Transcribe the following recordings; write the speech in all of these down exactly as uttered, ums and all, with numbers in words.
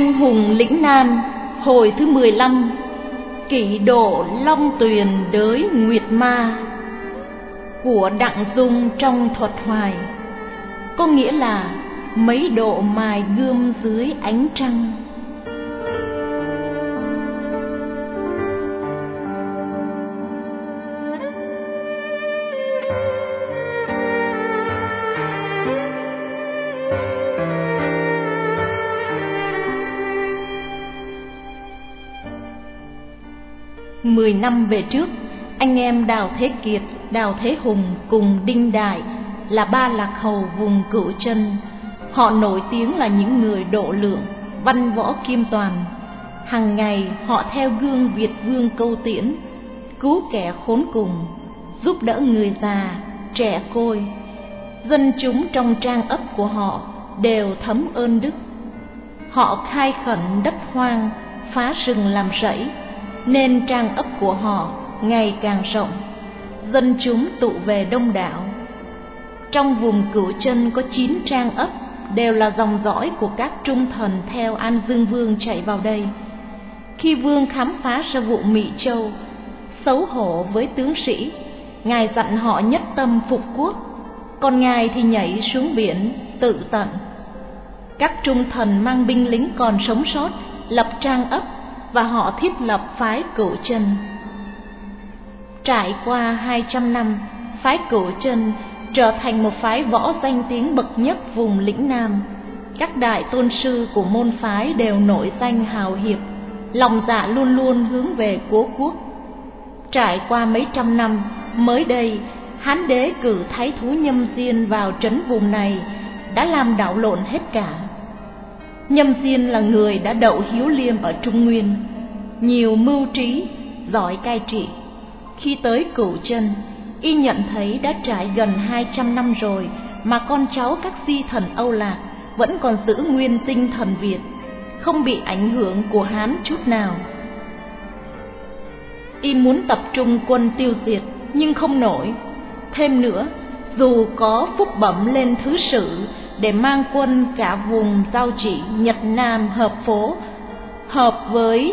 Anh hùng lĩnh Nam hồi thứ mười lăm. Kỷ độ Long Tuyền đới Nguyệt Ma của Đặng Dung trong Thuật Hoài, có nghĩa là mấy độ mài gươm dưới ánh trăng. Mười năm về trước, anh em Đào Thế Kiệt, Đào Thế Hùng cùng Đinh Đại là ba lạc hầu vùng Cửu Chân. Họ nổi tiếng là những người độ lượng, văn võ kim toàn. Hằng ngày họ theo gương Việt Vương Câu Tiễn, cứu kẻ khốn cùng, giúp đỡ người già, trẻ côi. Dân chúng trong trang ấp của họ đều thấm ơn đức. Họ khai khẩn đất hoang, phá rừng làm rẫy, nên trang ấp của họ ngày càng rộng, dân chúng tụ về đông đảo. Trong vùng Cửu Chân có chín trang ấp, đều là dòng dõi của các trung thần theo An Dương Vương chạy vào đây. Khi Vương khám phá ra vụ Mị Châu, xấu hổ với tướng sĩ, Ngài dặn họ nhất tâm phục quốc, còn Ngài thì nhảy xuống biển tự tận. Các trung thần mang binh lính còn sống sót lập trang ấp, và họ thiết lập phái Cửu Chân. Trải qua hai trăm năm, phái Cửu Chân trở thành một phái võ danh tiếng bậc nhất vùng lĩnh Nam. Các đại tôn sư của môn phái đều nổi danh hào hiệp, lòng dạ luôn luôn hướng về cố quốc. Trải qua mấy trăm năm, mới đây Hán đế cử thái thú Nhâm Diên vào trấn vùng này, đã làm đảo lộn hết cả. Nhâm Diên là người đã đậu Hiếu Liêm ở Trung Nguyên, nhiều mưu trí, giỏi cai trị. Khi tới Cửu Chân, y nhận thấy đã trải gần hai trăm năm rồi mà con cháu các di thần Âu Lạc vẫn còn giữ nguyên tinh thần Việt, không bị ảnh hưởng của Hán chút nào. Y muốn tập trung quân tiêu diệt nhưng không nổi. Thêm nữa, dù có phúc bẩm lên thứ sử để mang quân cả vùng giao chỉ Nhật Nam hợp phố, hợp với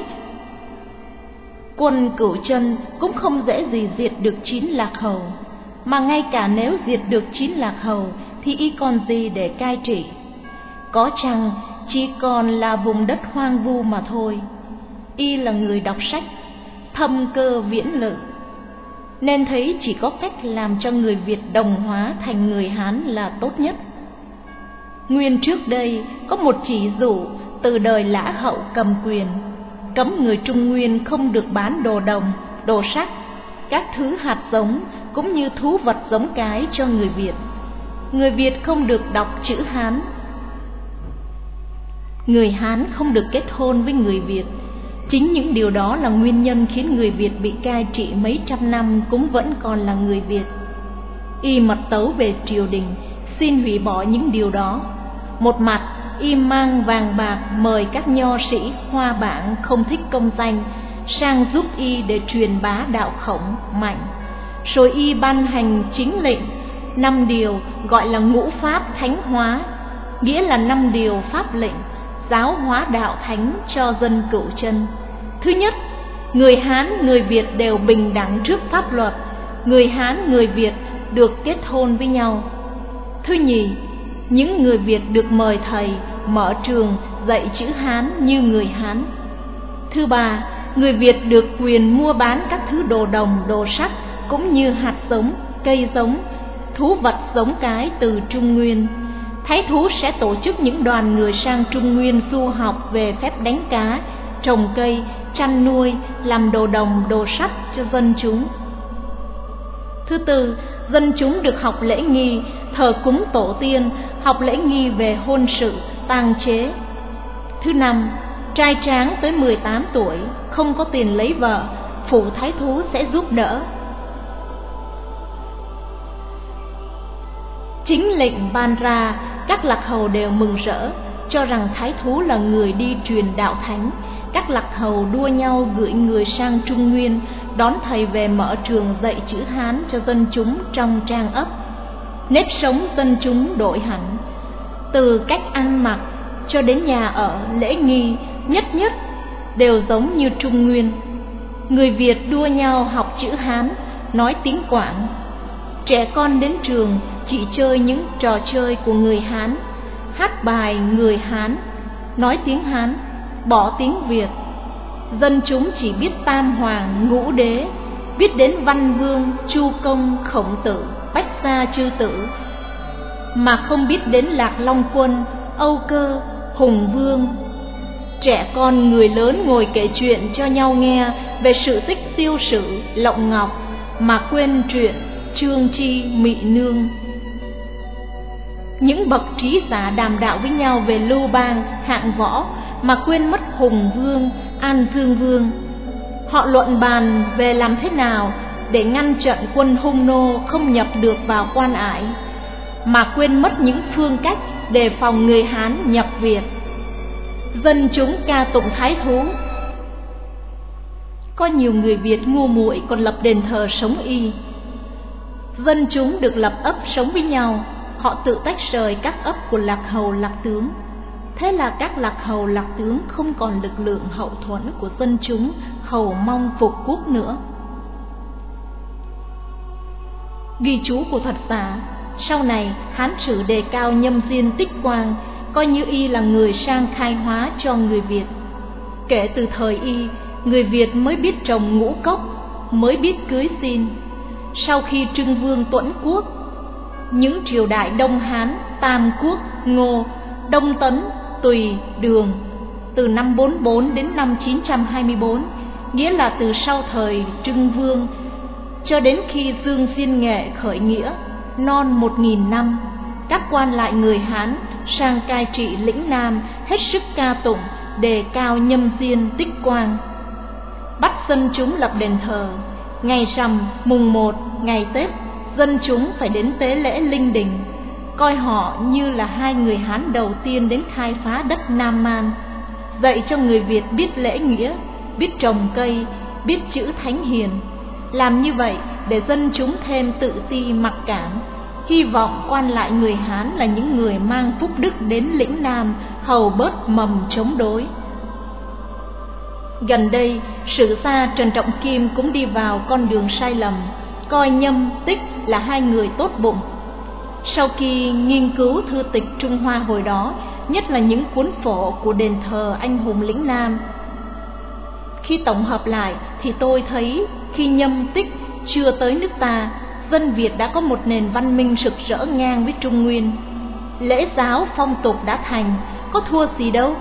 quân Cửu Chân, cũng không dễ gì diệt được chín lạc hầu. Mà ngay cả nếu diệt được chín lạc hầu thì y còn gì để cai trị? Có chăng chỉ còn là vùng đất hoang vu mà thôi. Y là người đọc sách, thâm cơ viễn lự, nên thấy chỉ có cách làm cho người Việt đồng hóa thành người Hán là tốt nhất. Nguyên trước đây có một chỉ dụ từ đời Lã Hậu cầm quyền, cấm người Trung Nguyên không được bán đồ đồng, đồ sắt, các thứ hạt giống cũng như thú vật giống cái cho người Việt. Người Việt không được đọc chữ Hán, người Hán không được kết hôn với người Việt. Chính những điều đó là nguyên nhân khiến người Việt bị cai trị mấy trăm năm cũng vẫn còn là người Việt. Y mật tấu về triều đình xin hủy bỏ những điều đó. Một mặt y mang vàng bạc mời các nho sĩ Hoa Bảng không thích công danh sang giúp y để truyền bá đạo Khổng mạnh. Rồi y ban hành chính lệnh năm điều gọi là ngũ pháp thánh hóa, nghĩa là năm điều pháp lệnh giáo hóa đạo thánh cho dân Cửu Chân. Thứ nhất, người Hán, người Việt đều bình đẳng trước pháp luật. Người Hán, người Việt được kết hôn với nhau. Thứ nhì, những người Việt được mời thầy mở trường dạy chữ Hán như người Hán. Thứ ba, người Việt được quyền mua bán các thứ đồ đồng, đồ sắt cũng như hạt giống, cây giống, thú vật giống cái từ Trung Nguyên. Thái thú sẽ tổ chức những đoàn người sang Trung Nguyên du học về phép đánh cá, trồng cây, chăn nuôi, làm đồ đồng, đồ sắt cho dân chúng. Thứ tư, dân chúng được học lễ nghi, thờ cúng tổ tiên, học lễ nghi về hôn sự, tang chế. Thứ năm, trai tráng tới mười tám tuổi, không có tiền lấy vợ, phủ thái thú sẽ giúp đỡ. Chính lệnh ban ra, các lạc hầu đều mừng rỡ, cho rằng thái thú là người đi truyền đạo thánh. Các lạc hầu đua nhau gửi người sang Trung Nguyên, đón thầy về mở trường dạy chữ Hán cho dân chúng trong trang ấp. Nếp sống dân chúng đổi hẳn, từ cách ăn mặc, cho đến nhà ở, lễ nghi, nhất nhất đều giống như Trung Nguyên. Người Việt đua nhau học chữ Hán, nói tiếng Quảng. Trẻ con đến trường chỉ chơi những trò chơi của người Hán, hát bài người Hán, nói tiếng Hán, bỏ tiếng Việt. Dân chúng chỉ biết Tam Hoàng, Ngũ Đế, biết đến Văn Vương, Chu Công, Khổng Tử, Bách Gia Chư Tử, mà không biết đến Lạc Long Quân, Âu Cơ, Hùng Vương. Trẻ con người lớn ngồi kể chuyện cho nhau nghe về sự tích Tiêu Sử, Lộng Ngọc, mà quên chuyện Trương Chi, Mị Nương. Những bậc trí giả đàm đạo với nhau về Lưu Bang, Hạng Võ, mà quên mất Hùng Vương, An Dương Vương. Họ luận bàn về làm thế nào để ngăn trận quân Hung Nô không nhập được vào Quan Ải, mà quên mất những phương cách đề phòng người Hán nhập Việt. Dân chúng ca tụng thái thú. Có nhiều người Việt ngu muội còn lập đền thờ sống y. Dân chúng được lập ấp sống với nhau, họ tự tách rời các ấp của lạc hầu lạc tướng. Thế là các lạc hầu lạc tướng không còn lực lượng hậu thuẫn của dân chúng hầu mong phục quốc nữa. Ghi chú của thuật giả, sau này Hán sử đề cao Nhâm Diên Tích Quang, coi như y là người sang khai hóa cho người Việt. Kể từ thời y, người Việt mới biết trồng ngũ cốc, mới biết cưới xin. Sau khi Trưng Vương Tuẫn Quốc, những triều đại Đông Hán, Tam Quốc, Ngô, Đông Tấn, Tùy, Đường, từ năm bốn mươi bốn đến năm chín trăm hai mươi bốn, nghĩa là từ sau thời Trưng Vương cho đến khi Dương Diên Nghệ khởi nghĩa, non một nghìn năm, các quan lại người Hán sang cai trị lĩnh Nam hết sức ca tụng đề cao Nhâm Diên Tích Quang, bắt dân chúng lập đền thờ. Ngày rằm, mùng một, ngày Tết, dân chúng phải đến tế lễ linh đình, coi họ như là hai người Hán đầu tiên đến khai phá đất Nam Man, dạy cho người Việt biết lễ nghĩa, biết trồng cây, biết chữ thánh hiền. Làm như vậy để dân chúng thêm tự ti mặc cảm, hy vọng quan lại người Hán là những người mang phúc đức đến lĩnh Nam hầu bớt mầm chống đối. Gần đây, sử gia Trần Trọng Kim cũng đi vào con đường sai lầm, coi Nhâm, Tích là hai người tốt bụng. Sau khi nghiên cứu thư tịch Trung Hoa hồi đó, nhất là những cuốn phổ của đền thờ anh hùng lĩnh Nam, khi tổng hợp lại thì tôi thấy khi Nhâm, Tích chưa tới nước ta, dân Việt đã có một nền văn minh rực rỡ ngang với Trung Nguyên. Lễ giáo phong tục đã thành, có thua gì đâu.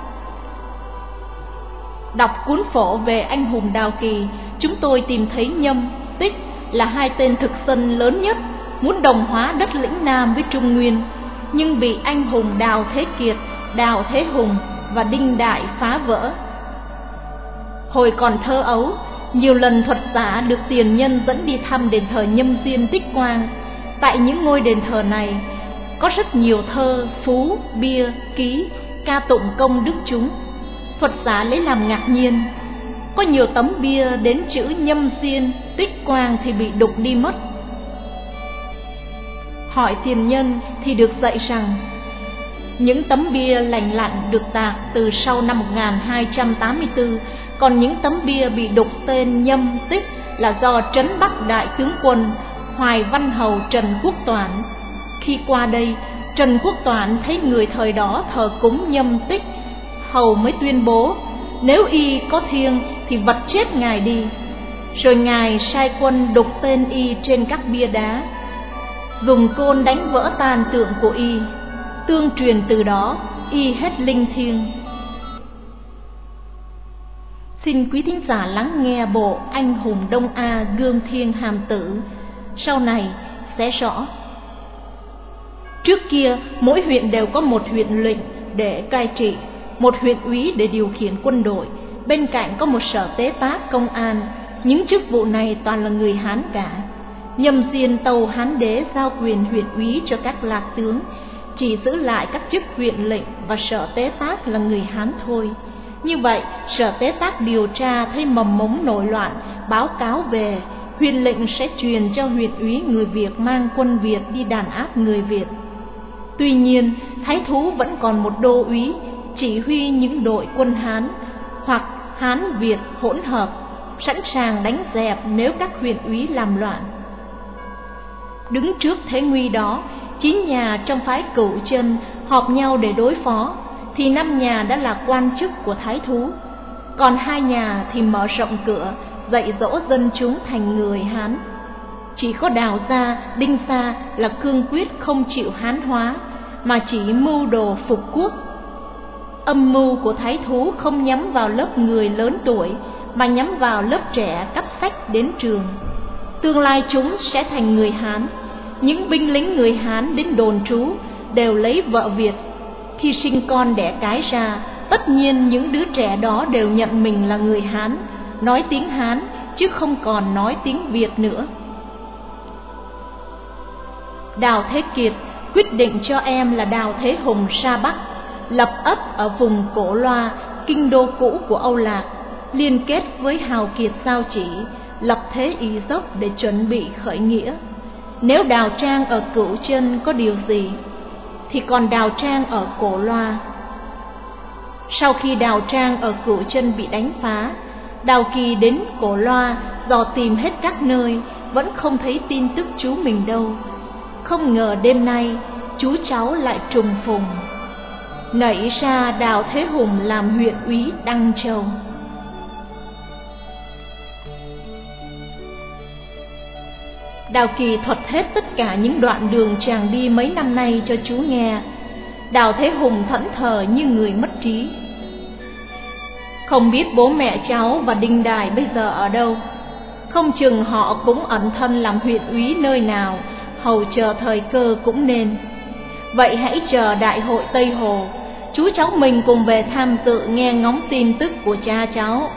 Đọc cuốn phổ về anh hùng Đào Kỳ, chúng tôi tìm thấy Nhâm, Tích là hai tên thực dân lớn nhất, muốn đồng hóa đất lĩnh Nam với Trung Nguyên, nhưng bị anh hùng Đào Thế Kiệt, Đào Thế Hùng và Đinh Đại phá vỡ. Hồi còn thơ ấu, nhiều lần thuật giả được tiền nhân dẫn đi thăm đền thờ Nhâm Diên Tích Quang. Tại những ngôi đền thờ này có rất nhiều thơ, phú, bia, ký, ca tụng công đức chúng. Thuật giả lấy làm ngạc nhiên, có nhiều tấm bia đến chữ Nhâm Diên Tích Quang thì bị đục đi mất. Hỏi tiền nhân thì được dạy rằng những tấm bia lành lặn được tạc từ sau năm một nghìn hai trăm tám mươi tư, còn những tấm bia bị đục tên Nhâm, Tích là do trấn Bắc đại tướng quân Hoài Văn Hầu Trần Quốc Toản. Khi qua đây, Trần Quốc Toản thấy người thời đó thờ cúng Nhâm, Tích, hầu mới tuyên bố nếu y có thiêng thì vật chết ngài đi. Rồi ngài sai quân đục tên y trên các bia đá, dùng côn đánh vỡ tàn tượng của y. Tương truyền từ đó y hết linh thiêng. Xin quý thính giả lắng nghe bộ Anh hùng Đông A Gương Thiên Hàm Tử, sau này sẽ rõ. Trước kia mỗi huyện đều có một huyện lệnh để cai trị, một huyện úy để điều khiển quân đội, bên cạnh có một sở tế tác công an. Những chức vụ này toàn là người Hán cả. Nhâm Diên tâu Hán đế giao quyền huyện úy cho các lạc tướng, chỉ giữ lại các chức huyện lệnh và sở tế tác là người Hán thôi. Như vậy, sở tế tác điều tra thấy mầm mống nổi loạn, báo cáo về, huyện lệnh sẽ truyền cho huyện úy người Việt mang quân Việt đi đàn áp người Việt. Tuy nhiên, thái thú vẫn còn một đô úy chỉ huy những đội quân Hán hoặc Hán Việt hỗn hợp, sẵn sàng đánh dẹp nếu các huyện úy làm loạn. Đứng trước thế nguy đó, chín nhà trong phái Cửu Chân họp nhau để đối phó, thì năm nhà đã là quan chức của thái thú, còn hai nhà thì mở rộng cửa, dạy dỗ dân chúng thành người Hán. Chỉ có Đào Gia, Đinh Sa là cương quyết không chịu Hán hóa, mà chỉ mưu đồ phục quốc. Âm mưu của thái thú không nhắm vào lớp người lớn tuổi, mà nhắm vào lớp trẻ cắp sách đến trường. Tương lai chúng sẽ thành người Hán. Những binh lính người Hán đến đồn trú đều lấy vợ Việt. Khi sinh con đẻ cái ra, tất nhiên những đứa trẻ đó đều nhận mình là người Hán, nói tiếng Hán chứ không còn nói tiếng Việt nữa. Đào Thế Kiệt quyết định cho em là Đào Thế Hùng ra Bắc, lập ấp ở vùng Cổ Loa, kinh đô cũ của Âu Lạc, liên kết với hào kiệt Giao Chỉ, lập thế y dốc để chuẩn bị khởi nghĩa. Nếu Đào Trang ở Cửu Chân có điều gì, thì còn Đào Trang ở Cổ Loa. Sau khi Đào Trang ở Cửu Chân bị đánh phá, Đào Kỳ đến Cổ Loa dò tìm hết các nơi, vẫn không thấy tin tức chú mình đâu. Không ngờ đêm nay chú cháu lại trùng phùng. Nảy ra Đào Thế Hùng làm huyện úy Đăng Châu. Đào Kỳ thuật hết tất cả những đoạn đường chàng đi mấy năm nay cho chú nghe. Đào Thế Hùng thẫn thờ như người mất trí. Không biết bố mẹ cháu và Đinh Đài bây giờ ở đâu, không chừng họ cũng ẩn thân làm huyện úy nơi nào, hầu chờ thời cơ cũng nên. Vậy hãy chờ đại hội Tây Hồ, chú cháu mình cùng về tham dự nghe ngóng tin tức của cha cháu.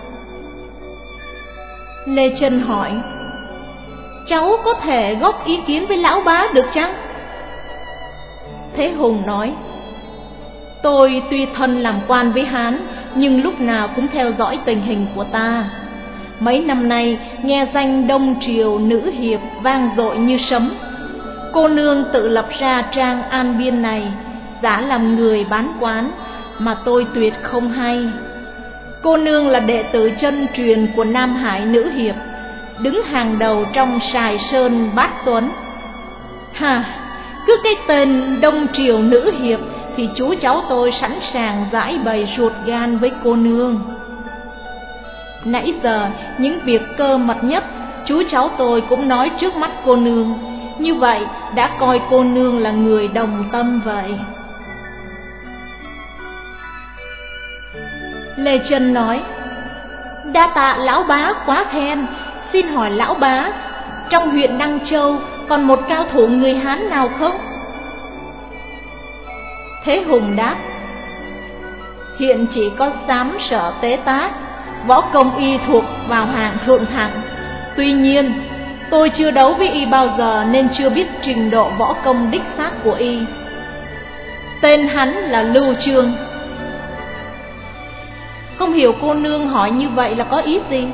Lê Chân hỏi: cháu có thể góp ý kiến với lão bá được chăng? Thế Hùng nói: tôi tuy thân làm quan với Hán, nhưng lúc nào cũng theo dõi tình hình của ta. Mấy năm nay nghe danh Đông Triều nữ hiệp vang dội như sấm. Cô nương tự lập ra trang An Biên này, giả làm người bán quán, mà tôi tuyệt không hay. Cô nương là đệ tử chân truyền của Nam Hải nữ hiệp, đứng hàng đầu trong Sài Sơn Bát Tuấn. Hà, cứ cái tên Đông Triều nữ hiệp thì chú cháu tôi sẵn sàng giải bày ruột gan với cô nương. Nãy giờ những việc cơ mật nhất chú cháu tôi cũng nói trước mắt cô nương, như vậy đã coi cô nương là người đồng tâm vậy. Lê Chân nói: đa tạ lão bá quá khen. Xin hỏi lão bá, trong huyện Đăng Châu còn một cao thủ người Hán nào không? Thế Hùng đáp: hiện chỉ có Giám Sở Tế Tác, võ công y thuộc vào hạng thượng thặng. Tuy nhiên tôi chưa đấu với y bao giờ nên chưa biết trình độ võ công đích xác của y. Tên hắn là Lưu Chương. Không hiểu cô nương hỏi như vậy là có ý gì?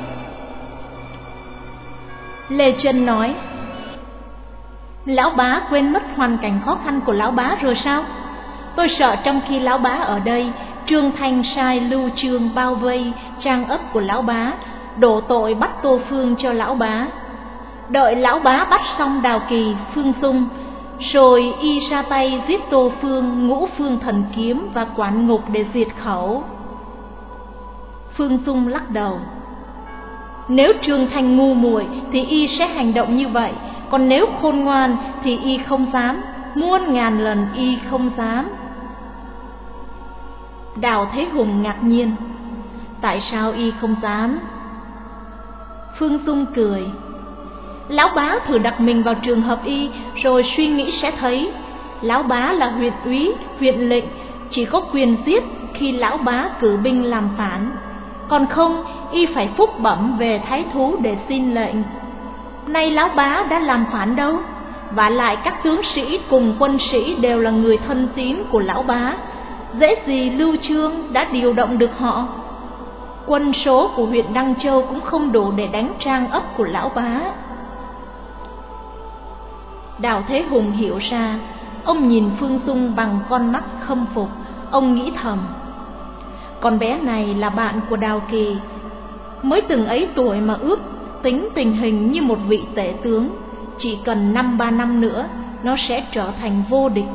Lê Chân nói: lão bá quên mất hoàn cảnh khó khăn của lão bá rồi sao? Tôi sợ trong khi lão bá ở đây, Trương Thanh sai Lưu Chương bao vây trang ấp của lão bá, đổ tội bắt Tô Phương cho lão bá. Đợi lão bá bắt xong Đào Kỳ, Phương Dung, rồi y ra tay giết Tô Phương, Ngũ Phương Thần Kiếm và quản ngục để diệt khẩu. Phương Dung lắc đầu: nếu Trương Thanh ngu muội thì y sẽ hành động như vậy, còn nếu khôn ngoan thì y không dám, muôn ngàn lần y không dám. Đào Thế Hùng ngạc nhiên: tại sao y không dám? Phương Dung cười: lão bá thử đặt mình vào trường hợp y rồi suy nghĩ sẽ thấy. Lão bá là huyện úy, huyện lệnh, chỉ có quyền giết khi lão bá cử binh làm phản, còn không y phải phúc bẩm về thái thú để xin lệnh. Nay lão bá đã làm phản đâu, vả lại các tướng sĩ cùng quân sĩ đều là người thân tín của lão bá, dễ gì Lưu Chương đã điều động được họ. Quân số của huyện Đăng Châu cũng không đủ để đánh trang ấp của lão bá. Đào Thế Hùng hiểu ra ông nhìn Phương Dung bằng con mắt khâm phục. Ông nghĩ thầm, con bé này là bạn của Đào Kỳ, mới từng ấy tuổi mà ước tính tình hình như một vị tể tướng, chỉ cần năm ba năm nữa nó sẽ trở thành vô địch.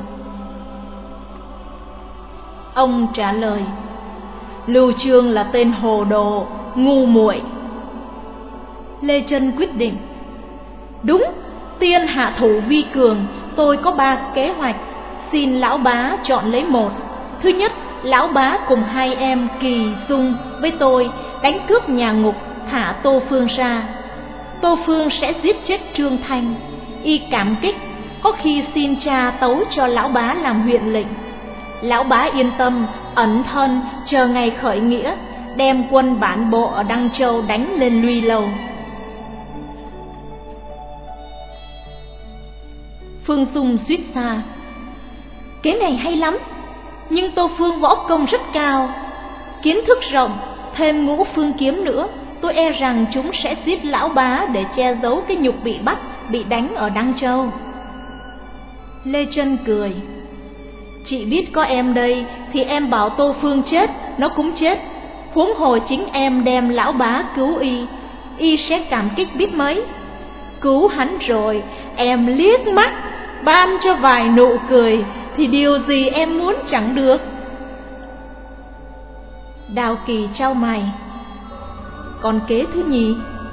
Ông trả lời, Lưu Chương là tên hồ đồ, ngu muội. Lê Chân quyết định, đúng, tiên hạ thủ vi cường, tôi có ba kế hoạch, xin lão bá chọn lấy một. Thứ nhất, lão bá cùng hai em Kỳ, Dung với tôi đánh cướp nhà Ngục, thả Tô Phương ra. Tô Phương sẽ giết chết Trương Thanh. Y cảm kích, có khi xin cha tấu cho lão bá làm huyện lệnh. Lão bá yên tâm, ẩn thân chờ ngày khởi nghĩa, đem quân bản bộ ở Đăng Châu đánh lên Luy Lâu. Phương Dung suýt xa, kế này hay lắm, nhưng Tô Phương võ công rất cao, kiến thức rộng, thêm Ngũ Phương kiếm nữa, tôi e rằng chúng sẽ giết lão bá để che giấu cái nhục bị bắt, bị đánh ở Đăng Châu. Lê Chân cười, chị biết có em đây thì em bảo Tô Phương chết, nó cũng chết. Huống hồ chính em đem lão bá cứu y, y sẽ cảm kích biết mấy. Cứu hắn rồi, em liếc mắt, ban cho vài nụ cười, thì điều gì em muốn chẳng được. Đào Kỳ trao mày, còn kế thứ nhì?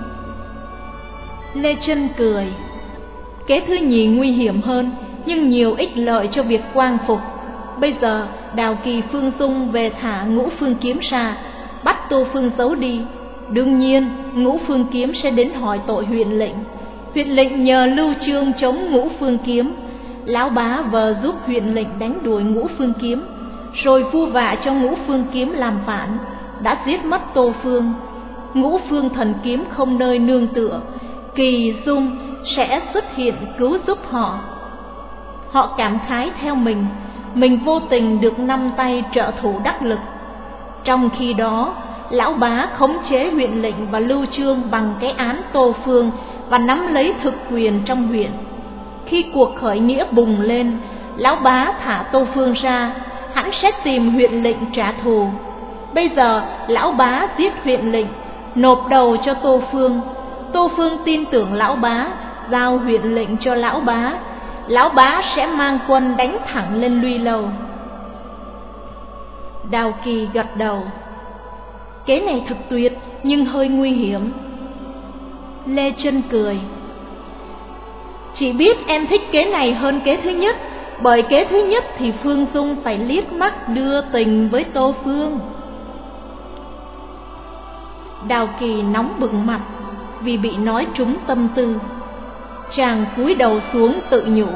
Lê Chân cười, kế thứ nhì nguy hiểm hơn, nhưng nhiều ích lợi cho việc quang phục. Bây giờ Đào Kỳ Phương Dung về thả Ngũ Phương kiếm ra, bắt Tô Phương giấu đi. Đương nhiên Ngũ Phương kiếm sẽ đến hỏi tội huyện lệnh. Huyện lệnh nhờ Lưu Chương chống Ngũ Phương kiếm, lão bá vờ giúp huyện lệnh đánh đuổi Ngũ Phương kiếm, rồi vu vạ cho Ngũ Phương kiếm làm phản, đã giết mất Tô Phương. Ngũ Phương thần kiếm không nơi nương tựa, Kỳ, Dung sẽ xuất hiện cứu giúp họ. Họ cảm khái theo mình, mình vô tình được năm tay trợ thủ đắc lực. Trong khi đó, lão bá khống chế huyện lệnh và Lưu Chương bằng cái án Tô Phương và nắm lấy thực quyền trong huyện. Khi cuộc khởi nghĩa bùng lên, lão bá thả Tô Phương ra, hắn sẽ tìm huyện lệnh trả thù. Bây giờ lão bá giết huyện lệnh, nộp đầu cho Tô Phương. Tô Phương tin tưởng lão bá, giao huyện lệnh cho lão bá. Lão bá sẽ mang quân đánh thẳng lên Luy Lâu. Đào Kỳ gật đầu, kế này thật tuyệt nhưng hơi nguy hiểm. Lê Chân cười, chị biết em thích kế này hơn kế thứ nhất, bởi kế thứ nhất thì Phương Dung phải liếc mắt đưa tình với Tô Phương. Đào Kỳ nóng bừng mặt vì bị nói trúng tâm tư. Chàng cúi đầu xuống tự nhủ,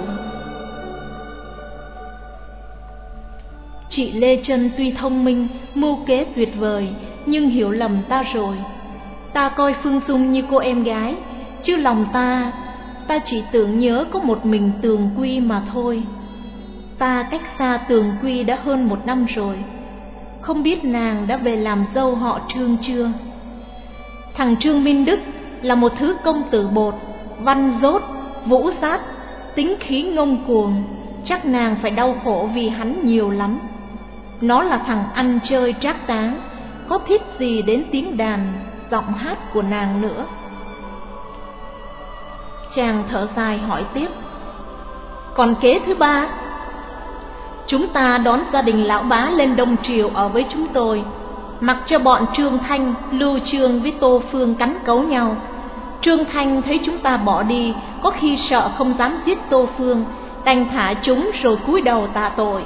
chị Lê Chân tuy thông minh, mưu kế tuyệt vời, nhưng hiểu lầm ta rồi. Ta coi Phương Dung như cô em gái, chứ lòng ta, ta chỉ tưởng nhớ có một mình Tường Quy mà thôi. Ta cách xa Tường Quy đã hơn một năm rồi, không biết nàng đã về làm dâu họ Trương chưa. Thằng Trương Minh Đức là một thứ công tử bột, văn dốt, vũ sát, tính khí ngông cuồng, chắc nàng phải đau khổ vì hắn nhiều lắm. Nó là thằng ăn chơi trác táng, có thích gì đến tiếng đàn, giọng hát của nàng nữa. Chàng thở dài hỏi tiếp, còn kế thứ ba? Chúng ta đón gia đình lão bá lên Đông Triều ở với chúng tôi, mặc cho bọn Trương Thanh, Lưu Chương với Tô Phương cắn cấu nhau. Trương Thanh thấy chúng ta bỏ đi, có khi sợ không dám giết Tô Phương, đành thả chúng rồi cúi đầu tạ tội.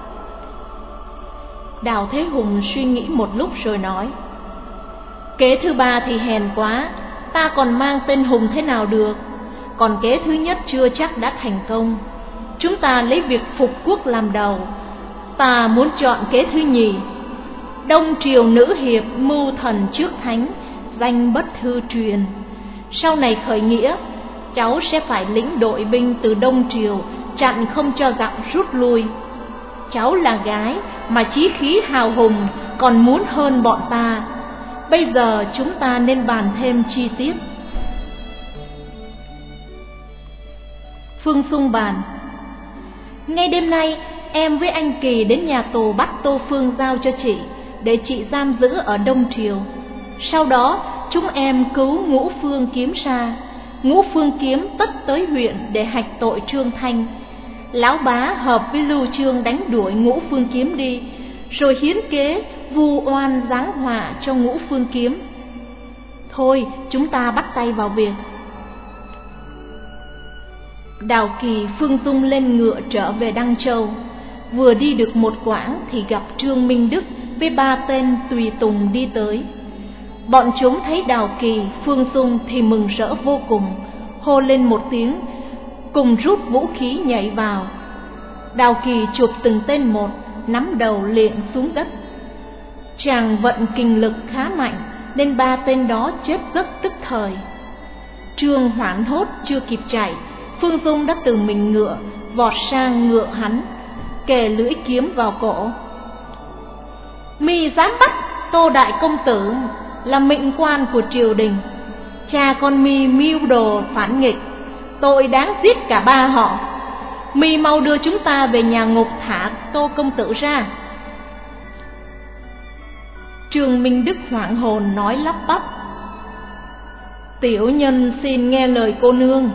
Đào Thế Hùng suy nghĩ một lúc rồi nói, kế thứ ba thì hèn quá, ta còn mang tên Hùng thế nào được. Còn kế thứ nhất chưa chắc đã thành công, chúng ta lấy việc phục quốc làm đầu. Ta muốn chọn kế thứ nhì. Đông Triều nữ hiệp, mưu thần trước thánh, danh bất hư truyền. Sau này khởi nghĩa, cháu sẽ phải lĩnh đội binh từ Đông Triều, chặn không cho giặc rút lui. Cháu là gái mà chí khí hào hùng, còn muốn hơn bọn ta. Bây giờ chúng ta nên bàn thêm chi tiết. Phương Dung bàn, Ngay đêm nay em với anh Kỳ đến nhà tù bắt Tô Phương giao cho chị, để chị giam giữ ở Đông Triều. Sau đó chúng em cứu Ngũ Phương Kiếm ra. Ngũ Phương Kiếm tất tới huyện để hạch tội Trương Thanh. Lão bá hợp với Lưu Chương đánh đuổi Ngũ Phương Kiếm đi, rồi hiến kế vu oan giáng họa cho Ngũ Phương Kiếm. Thôi chúng ta bắt tay vào việc. Đào Kỳ, Phương Dung lên ngựa trở về Đăng Châu. Vừa đi được một quãng thì gặp Trương Minh Đức với ba tên tùy tùng đi tới. Bọn chúng thấy Đào Kỳ, Phương Dung thì mừng rỡ vô cùng, hô lên một tiếng, cùng rút vũ khí nhảy vào. Đào Kỳ chụp từng tên một, nắm đầu liệng xuống đất. Chàng vận kình lực khá mạnh nên ba tên đó chết rất tức thời. Trương hoảng hốt chưa kịp chạy, Phương Dung đã từ mình ngựa vọt sang ngựa hắn, kề lưỡi kiếm vào cổ. Mi dám bắt Tô đại công tử là mệnh quan của triều đình, cha con mi mưu đồ phản nghịch, tội đáng giết cả ba họ. Mi mau đưa chúng ta về nhà ngục thả Tô công tử ra. Trương Minh Đức hoảng hồn nói lắp bắp: Tiểu nhân xin nghe lời cô nương.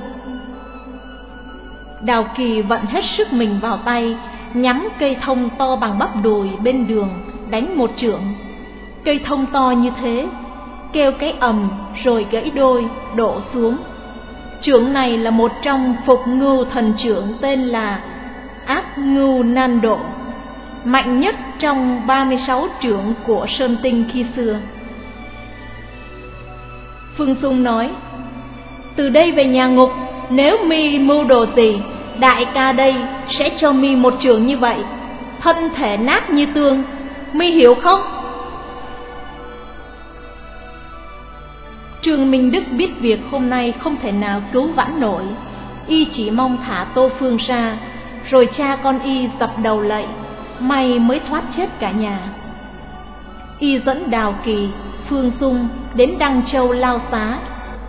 Đào Kỳ vận hết sức mình vào tay, nhắm cây thông to bằng bắp đùi bên đường đánh một chưởng. Cây thông to như thế kêu cái ầm rồi gãy đôi đổ xuống. Chưởng này là một trong Phục Ngưu thần chưởng tên là Áp Ngưu Nan Độ, mạnh nhất trong ba mươi sáu chưởng của Sơn Tinh khi xưa. Phương Dung nói: Từ đây về nhà ngục, nếu mi mưu đồ gì, đại ca đây sẽ cho mi một chưởng như vậy, thân thể nát như tương, mi hiểu không? Trương Minh Đức biết việc hôm nay không thể nào cứu vãn nổi, y chỉ mong thả Tô Phương ra, rồi cha con y dập đầu lạy, may mới thoát chết cả nhà. Y dẫn Đào Kỳ, Phương Dung đến Đăng Châu lao xá.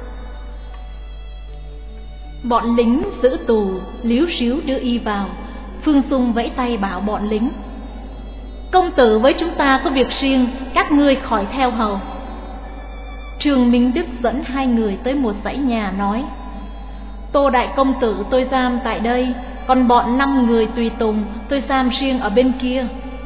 Bọn lính giữ tù líu ríu đưa y vào. Phương Dung vẫy tay bảo bọn lính: Công tử với chúng ta có việc riêng, các ngươi khỏi theo hầu. Trương Minh Đức dẫn hai người tới một dãy nhà nói: Tô đại công tử tôi giam tại đây, còn bọn năm người tùy tùng tôi giam riêng ở bên kia.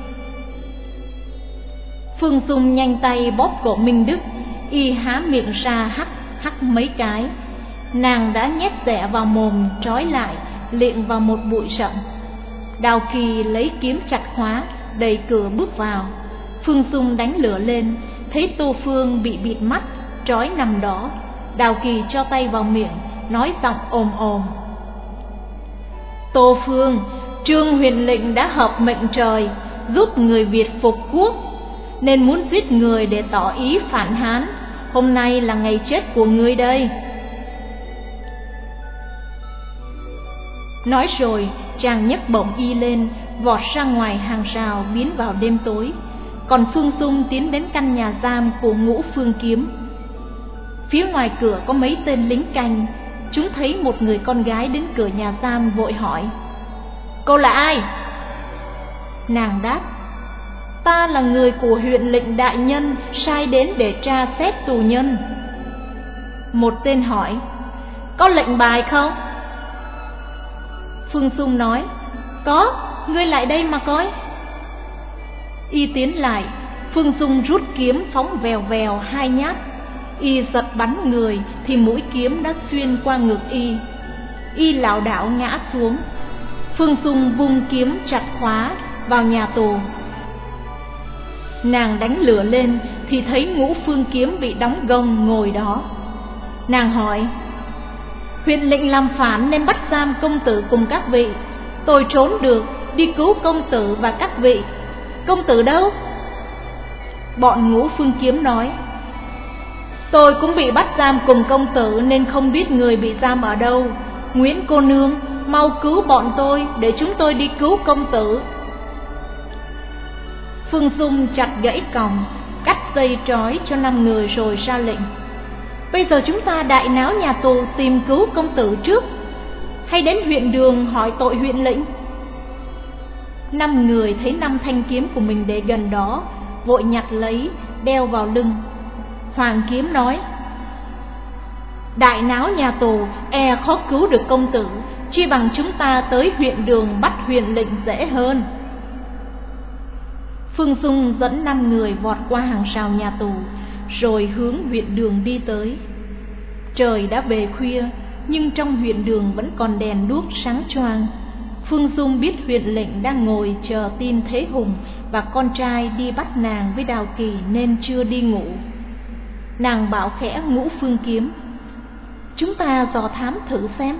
Phương Dung nhanh tay bóp cổ Minh Đức, y há miệng ra hắt hắt mấy cái. Nàng đã nhét dẻ vào mồm trói lại, liệng vào một bụi rậm. Đào Kỳ lấy kiếm chặt khóa, đẩy cửa bước vào. Phương Dung đánh lửa lên, thấy Tô Phương bị bịt mắt, trói nằm đó. Đào Kỳ cho tay vào miệng, nói giọng ồm ồm: Tô Phương, Trương Huyền lệnh đã hợp mệnh trời, giúp người Việt phục quốc, nên muốn giết người để tỏ ý phản Hán. Hôm nay là ngày chết của ngươi đây. Nói rồi chàng nhấc bổng y lên, vọt ra ngoài hàng rào biến vào đêm tối. Còn Phương Dung tiến đến căn nhà giam của Ngũ Phương Kiếm. Phía ngoài cửa có mấy tên lính canh. Chúng thấy một người con gái đến cửa nhà giam vội hỏi: Cô là ai? Nàng đáp: Ta là người của huyện lệnh đại nhân sai đến để tra xét tù nhân. Một tên hỏi: Có lệnh bài không? Phương Dung nói: Có, ngươi lại đây mà coi. Y tiến lại, Phương Dung rút kiếm phóng vèo vèo hai nhát. Y giật bắn người thì mũi kiếm đã xuyên qua ngực y. Y lảo đảo ngã xuống. Phương Dung vung kiếm chặt khóa vào nhà tù. Nàng đánh lửa lên thì thấy Ngũ Phương Kiếm bị đóng gông ngồi đó. Nàng hỏi: Huyện lệnh làm phản nên bắt giam công tử cùng các vị. Tôi trốn được, đi cứu công tử và các vị. Công tử đâu? Bọn Ngũ Phương Kiếm nói: Tôi cũng bị bắt giam cùng công tử nên không biết người bị giam ở đâu. Nguyễn cô nương, mau cứu bọn tôi để chúng tôi đi cứu công tử. Phương Dung chặt gãy còng, cắt dây trói cho năm người rồi ra lệnh: Bây giờ chúng ta đại náo nhà tù tìm cứu công tử trước, hay đến huyện đường hỏi tội huyện lệnh? Năm người thấy năm thanh kiếm của mình để gần đó, vội nhặt lấy, đeo vào lưng. Hoàng kiếm nói: đại náo nhà tù, e khó cứu được công tử, chi bằng chúng ta tới huyện Đường bắt Huyền Lệnh dễ hơn. Phương Dung dẫn năm người vọt qua hàng rào nhà tù, rồi hướng huyện Đường đi tới. Trời đã về khuya, nhưng trong huyện Đường vẫn còn đèn đuốc sáng choang. Phương Dung biết Huyền Lệnh đang ngồi chờ tin Thế Hùng và con trai đi bắt nàng với Đào Kỳ nên chưa đi ngủ. Nàng bảo khẽ Ngũ Phương Kiếm: chúng ta dò thám thử xem.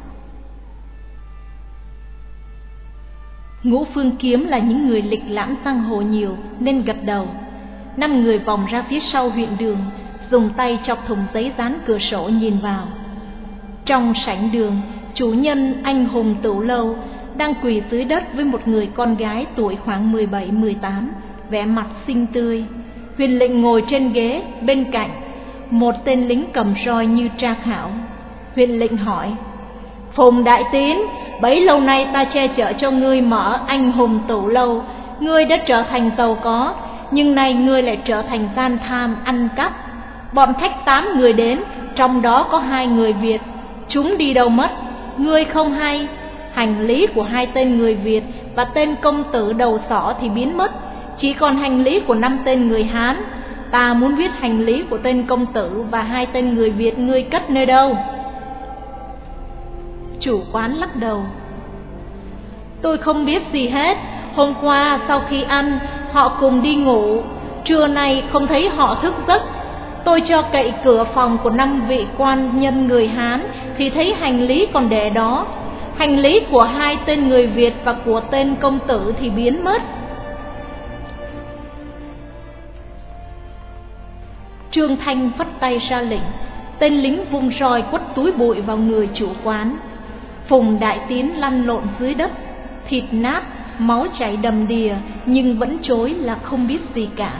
Ngũ Phương Kiếm là những người lịch lãm giang hồ nhiều nên gật đầu. Năm người vòng ra phía sau huyện Đường, dùng tay chọc thùng giấy dán cửa sổ nhìn vào. Trong sảnh đường, chủ nhân Anh Hùng Tửu Lâu đang quỳ dưới đất với một người con gái tuổi khoảng mười bảy mười tám, vẻ mặt xinh tươi. Huyền Lệnh ngồi trên ghế, bên cạnh một tên lính cầm roi như tra khảo. Huyền Lệnh hỏi: Phùng đại tín, bấy lâu nay ta che chở cho ngươi mở Anh Hùng Tửu Lâu, ngươi đã trở thành giàu có, nhưng nay ngươi lại trở thành gian tham ăn cắp. Bọn khách tám người đến, trong đó có hai người Việt, chúng đi đâu mất? Ngươi không hay. Hành lý của hai tên người Việt và tên công tử đầu sỏ thì biến mất, chỉ còn hành lý của năm tên người Hán. Ta muốn biết hành lý của tên công tử và hai tên người Việt ngươi cất nơi đâu? Chủ quán lắc đầu: tôi không biết gì hết. Hôm qua sau khi ăn, họ cùng đi ngủ, trưa nay không thấy họ thức giấc. Tôi cho cậy cửa phòng của năm vị quan nhân người Hán thì thấy hành lý còn để đó. Hành lý của hai tên người Việt và của tên công tử thì biến mất. Trương Thanh vắt tay ra lệnh, tên lính vung roi quất túi bụi vào người chủ quán. Phùng đại tín lăn lộn dưới đất, thịt nát, máu chảy đầm đìa, nhưng vẫn chối là không biết gì cả.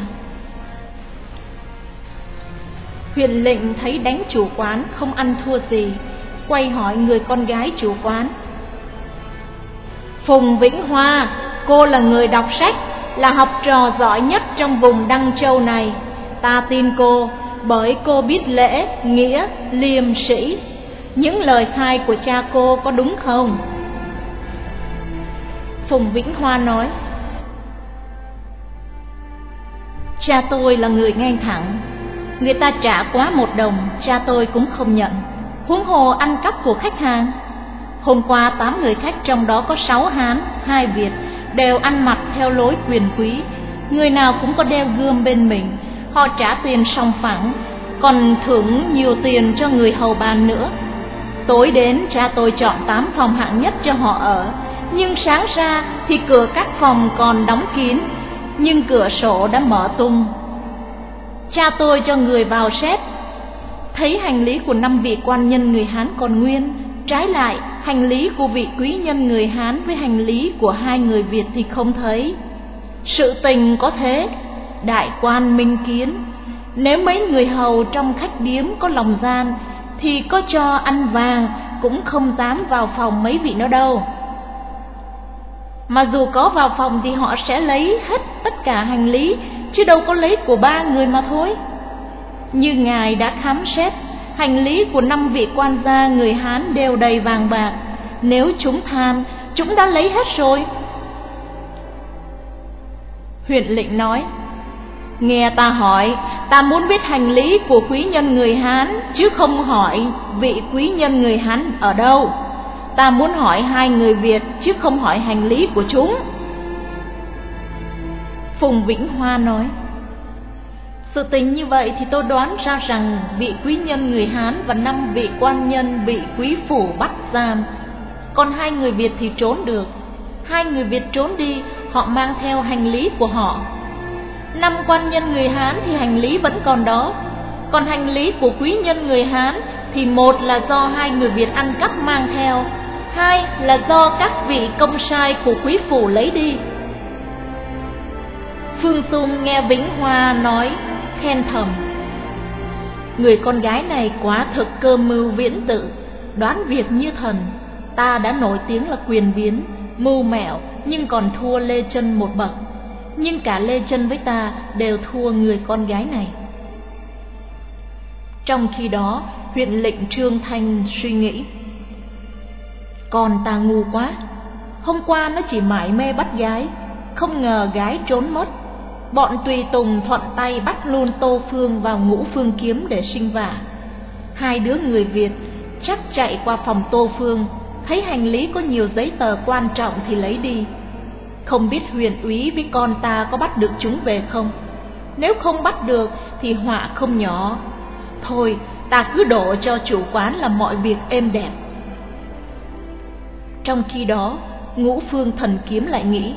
Huyền Lệnh thấy đánh chủ quán không ăn thua gì, quay hỏi người con gái chủ quán: Phùng Vĩnh Hoa, cô là người đọc sách, là học trò giỏi nhất trong vùng Đăng Châu này. Ta tin cô, bởi cô biết lễ, nghĩa, liêm sĩ. Những lời khai của cha cô có đúng không? Phùng Vĩnh Hoa nói: cha tôi là người ngang thẳng, người ta trả quá một đồng, cha tôi cũng không nhận, huống hồ ăn cắp của khách hàng. Hôm qua tám người khách, trong đó có sáu Hán, hai Việt, đều ăn mặc theo lối quyền quý, người nào cũng có đeo gươm bên mình. Họ trả tiền sòng phẳng, còn thưởng nhiều tiền cho người hầu bàn nữa. Tối đến, cha tôi chọn tám phòng hạng nhất cho họ ở, nhưng sáng ra thì cửa các phòng còn đóng kín, nhưng cửa sổ đã mở tung. Cha tôi cho người vào xét, thấy hành lý của năm vị quan nhân người Hán còn nguyên, trái lại hành lý của vị quý nhân người Hán với hành lý của hai người Việt thì không thấy. Sự tình có thế, đại quan minh kiến. Nếu mấy người hầu trong khách điếm có lòng gian thì có cho ăn vàng cũng không dám vào phòng mấy vị nữa đâu. Mà dù có vào phòng thì họ sẽ lấy hết tất cả hành lý, chứ đâu có lấy của ba người mà thôi. Như ngài đã khám xét, hành lý của năm vị quan gia người Hán đều đầy vàng bạc. Nếu chúng tham, chúng đã lấy hết rồi. Huyền Lệnh nói: nghe ta hỏi, ta muốn biết hành lý của quý nhân người Hán, chứ không hỏi vị quý nhân người Hán ở đâu. Ta muốn hỏi hai người Việt, chứ không hỏi hành lý của chúng. Phùng Vĩnh Hoa nói: sự tình như vậy thì tôi đoán ra rằng vị quý nhân người Hán và năm vị quan nhân bị quý phủ bắt giam, còn hai người Việt thì trốn được. Hai người Việt trốn đi, họ mang theo hành lý của họ. Năm quan nhân người Hán thì hành lý vẫn còn đó, còn hành lý của quý nhân người Hán thì một là do hai người Việt ăn cắp mang theo, hai là do các vị công sai của quý phủ lấy đi. Phương Dung nghe Vĩnh Hoa nói, khen thầm: người con gái này quá thực cơ mưu viễn tự, đoán việc như thần. Ta đã nổi tiếng là quyền biến, mưu mẹo nhưng còn thua Lê Chân một bậc. Nhưng cả Lê Chân với ta đều thua người con gái này. Trong khi đó, huyện lệnh Trương Thanh suy nghĩ: con ta ngu quá. Hôm qua nó chỉ mải mê bắt gái, không ngờ gái trốn mất. Bọn tùy tùng thuận tay bắt luôn Tô Phương vào Ngũ Phương Kiếm để sinh vả. Hai đứa người Việt chắc chạy qua phòng Tô Phương, thấy hành lý có nhiều giấy tờ quan trọng thì lấy đi. Không biết huyện úy với con ta có bắt được chúng về không? Nếu không bắt được thì họa không nhỏ. Thôi, ta cứ đổ cho chủ quán là mọi việc êm đẹp. Trong khi đó, Ngũ Phương Thần Kiếm lại nghĩ: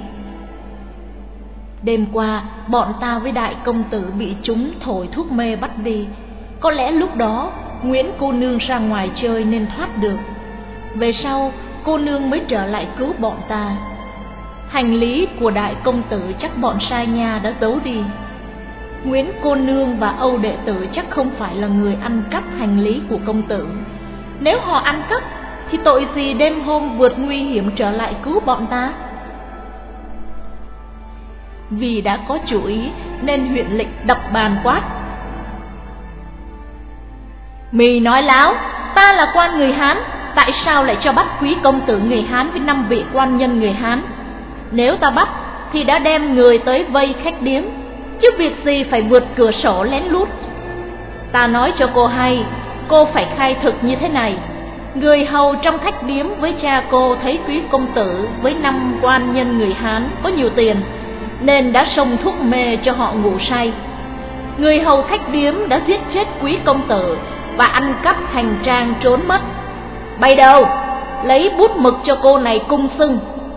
đêm qua bọn ta với đại công tử bị chúng thổi thuốc mê bắt đi. Có lẽ lúc đó Nguyễn cô nương ra ngoài chơi nên thoát được. Về sau cô nương mới trở lại cứu bọn ta. Hành lý của đại công tử chắc bọn sai nha đã giấu đi. Nguyễn cô nương và Âu đệ tử chắc không phải là người ăn cắp hành lý của công tử. Nếu họ ăn cắp thì tội gì đêm hôm vượt nguy hiểm trở lại cứu bọn ta? Vì đã có chủ ý nên huyện lệnh đập bàn quát: mì nói láo, ta là quan người Hán, tại sao lại cho bắt quý công tử người Hán với năm vị quan nhân người Hán? Nếu ta bắt thì đã đem người tới vây khách điếm, chứ việc gì phải vượt cửa sổ lén lút. Ta nói cho cô hay, cô phải khai thực như thế này: người hầu trong khách điếm với cha cô thấy quý công tử với năm quan nhân người Hán có nhiều tiền, nên đã xông thuốc mê cho họ ngủ say. Người hầu khách điếm đã giết chết quý công tử và ăn cắp hành trang trốn mất. Bày đầu, lấy bút mực cho cô này cung xưng.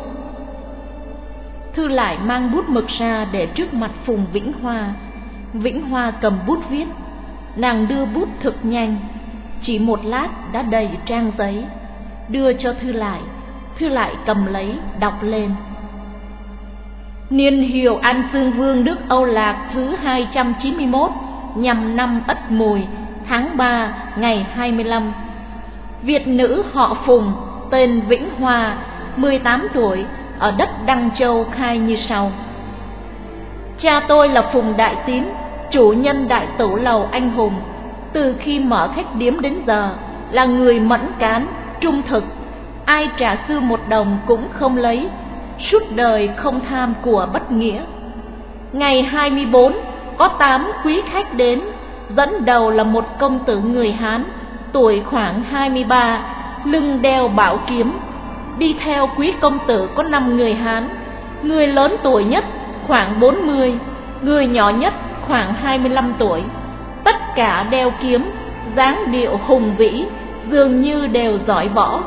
Thư lại mang bút mực ra để trước mặt Phùng Vĩnh Hoa. Vĩnh Hoa cầm bút viết. Nàng đưa bút thực nhanh, chỉ một lát đã đầy trang giấy, đưa cho Thư lại. Thư lại cầm lấy, đọc lên: niên hiệu An Dương Vương Đức Âu Lạc thứ hai trăm chín mươi mốt, nhằm năm Ất Mùi, tháng ba, ngày hai mươi lăm. Việt nữ họ Phùng, tên Vĩnh Hoa, mười tám tuổi, ở đất Đăng Châu khai như sau: cha tôi là Phùng Đại Tín, chủ nhân Đại Tửu Lầu Anh Hùng. Từ khi mở khách điếm đến giờ là người mẫn cán, trung thực, ai trả xu một đồng cũng không lấy, suốt đời không tham của bất nghĩa. Ngày hai mươi bốn có tám quý khách đến, dẫn đầu là một công tử người Hán, tuổi khoảng hai mươi ba, lưng đeo bảo kiếm. Đi theo quý công tử có năm người Hán, người lớn tuổi nhất khoảng bốn mươi, người nhỏ nhất khoảng hai mươi lăm tuổi. Tất cả đeo kiếm, dáng điệu hùng vĩ, dường như đều giỏi võ.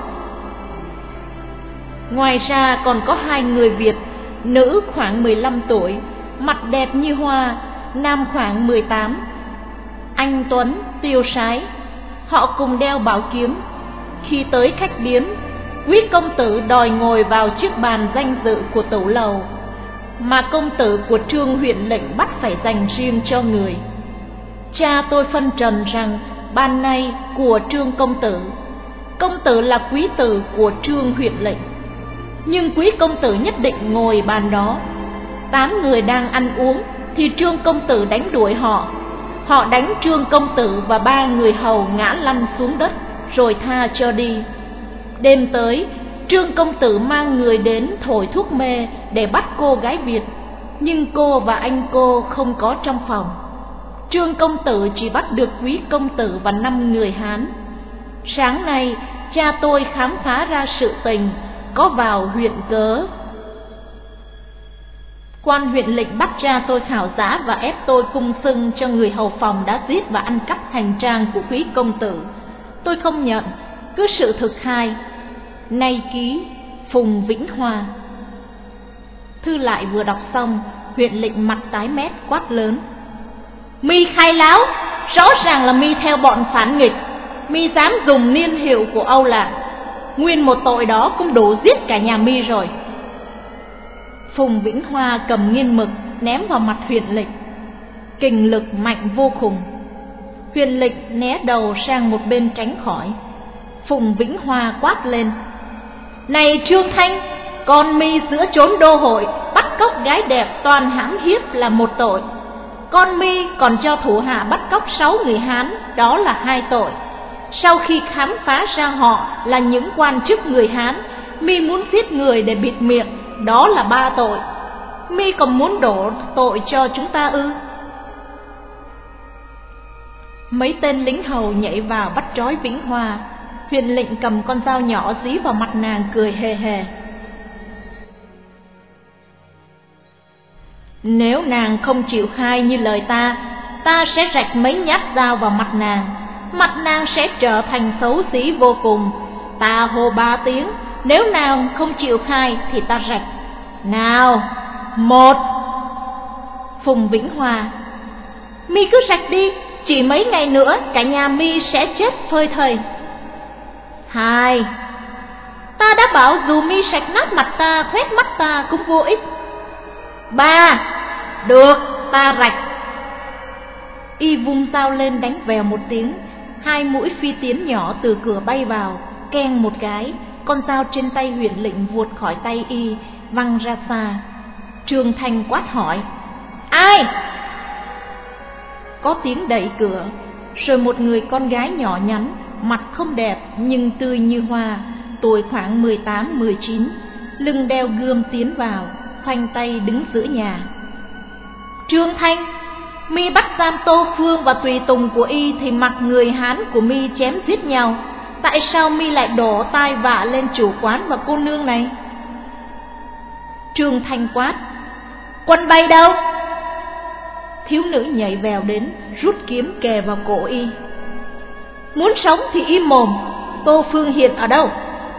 Ngoài ra còn có hai người Việt, nữ khoảng mười lăm tuổi, mặt đẹp như hoa, nam khoảng mười tám, anh tuấn, tiêu sái. Họ cùng đeo bảo kiếm. Khi tới khách điếm, quý công tử đòi ngồi vào chiếc bàn danh dự của tửu lầu, mà công tử của Trương huyện lệnh bắt phải dành riêng cho người. Cha tôi phân trần rằng ban nay của Trương công tử, công tử là quý tử của Trương huyện lệnh, nhưng quý công tử nhất định ngồi bàn đó. Tám người đang ăn uống thì Trương công tử đánh đuổi họ. Họ đánh Trương công tử và ba người hầu ngã lăn xuống đất rồi tha cho đi. Đêm tới, Trương công tử mang người đến thổi thuốc mê để bắt cô gái Việt, nhưng cô và anh cô không có trong phòng. Trương công tử chỉ bắt được quý công tử và năm người Hán. Sáng nay, cha tôi khám phá ra sự tình, có vào huyện cớ. Quan huyện lệnh bắt cha tôi khảo giá và ép tôi cung xưng cho người hầu phòng đã giết và ăn cắp hành trang của quý công tử. Tôi không nhận, cứ sự thực khai. Nay ký Phùng Vĩnh Hoa. Thư lại vừa đọc xong, huyện lệnh mặt tái mét quát lớn: mi khai láo, rõ ràng là mi theo bọn phản nghịch. Mi dám dùng niên hiệu của Âu Lạc, nguyên một tội đó cũng đủ giết cả nhà mi rồi. Phùng Vĩnh Hoa cầm nghiên mực ném vào mặt huyện lệnh, kình lực mạnh vô cùng. Huyện lệnh né đầu sang một bên tránh khỏi. Phùng Vĩnh Hoa quát lên: này Trương Thanh, Con mi giữa chốn đô hội bắt cóc gái đẹp toàn hãm hiếp là một tội. Con mi còn cho thủ hạ bắt cóc sáu người Hán, đó là hai tội. Sau khi khám phá ra họ là những quan chức người Hán, mi muốn giết người để bịt miệng, đó là ba tội. Mi còn muốn đổ tội cho chúng ta ư? Mấy tên lính hầu nhảy vào bắt trói Vĩnh Hoa. Huyện lệnh cầm con dao nhỏ dí vào mặt nàng, cười hề hề. Nếu nàng không chịu khai như lời ta, ta sẽ rạch mấy nhát dao vào mặt nàng. Mặt nàng sẽ trở thành xấu xí vô cùng. Ta hô ba tiếng, nếu nàng không chịu khai thì ta rạch. Nào, một. Phùng Vĩnh Hoa: mi cứ rạch đi, chỉ mấy ngày nữa cả nhà mi sẽ chết phơi thây. Hai. Ta đã bảo dù mi sạch nát mặt ta, khoét mắt ta cũng vô ích. Ba. Được, ta rạch. Y vung dao lên đánh vèo một tiếng, hai mũi phi tiến nhỏ từ cửa bay vào, keng một cái, con dao trên tay huyện lệnh vuột khỏi tay y, văng ra xa. Trương Thanh quát hỏi: ai? Có tiếng đẩy cửa, rồi một người con gái nhỏ nhắn, mặt không đẹp nhưng tươi như hoa, tuổi khoảng mười tám mười chín, lưng đeo gươm tiến vào, khoanh tay đứng giữa nhà. Trương Thanh, mi bắt giam Tô Phương và tùy tùng của y thì mặc người Hán của mi chém giết nhau. Tại sao mi lại đổ tai vạ lên chủ quán và cô nương này? Trương Thanh quát: quân bay đâu? Thiếu nữ nhảy vèo đến, rút kiếm kề vào cổ y. Muốn sống thì im mồm, Tô Phương hiện ở đâu?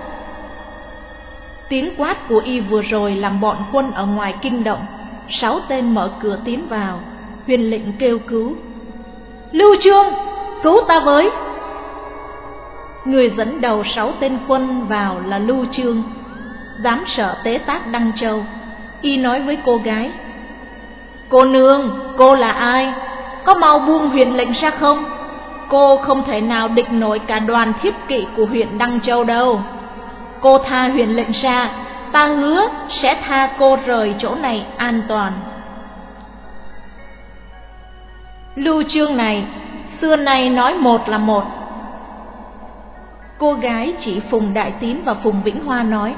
Tiếng quát của y vừa rồi làm bọn quân ở ngoài kinh động. Sáu tên mở cửa tiến vào. Huyền lệnh kêu cứu: Lưu Chương, cứu ta với! Người dẫn đầu sáu tên quân vào là Lưu Chương, giám sở tế tác Đăng Châu. Y nói với cô gái: cô nương, cô là ai? Có mau buông huyền lệnh ra không? Cô không thể nào địch nổi cả đoàn thiếp kỵ của huyện Đăng Châu đâu. Cô tha huyền lệnh ra, ta hứa sẽ tha cô rời chỗ này an toàn. Lưu Chương này xưa nay nói một là một. Cô gái chỉ Phùng Đại Tín và Phùng Vĩnh Hoa nói: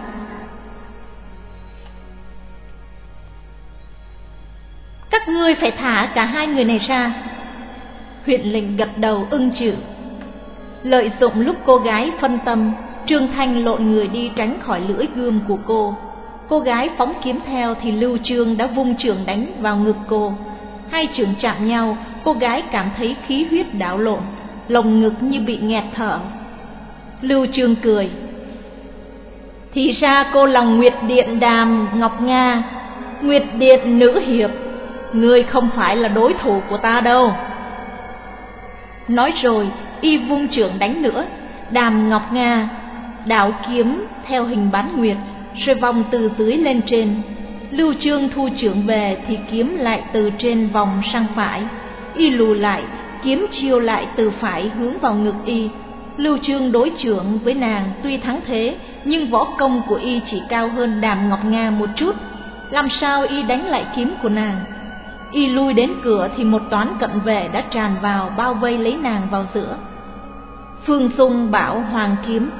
các ngươi phải thả cả hai người này ra. Huyện lệnh gật đầu ưng chịu. Lợi dụng lúc cô gái phân tâm, Trương Thanh lộn người đi tránh khỏi lưỡi gươm của cô. Cô gái phóng kiếm theo thì Lưu Chương đã vung chưởng đánh vào ngực cô. Hai chưởng chạm nhau, cô gái cảm thấy khí huyết đảo lộn, lồng ngực như bị nghẹt thở. Lưu Chương cười: thì ra cô là Nguyệt Điện Đàm Ngọc Nga, Nguyệt Điện nữ hiệp. Ngươi không phải là đối thủ của ta đâu. Nói rồi y vung chưởng đánh nữa. Đàm Ngọc Nga đảo kiếm theo hình bán nguyệt, rồi vòng từ dưới lên trên. Lưu Chương thu chưởng về thì kiếm lại từ trên vòng sang phải. Y lùi lại, kiếm chiêu lại từ phải hướng vào ngực y. Lưu Chương đối chưởng với nàng tuy thắng thế, nhưng võ công của y chỉ cao hơn Đàm Ngọc Nga một chút. Làm sao y đánh lại kiếm của nàng? Y lui đến cửa thì một toán cận vệ đã tràn vào, bao vây lấy nàng vào giữa. Phương Dung bảo Hoàng Kiếm: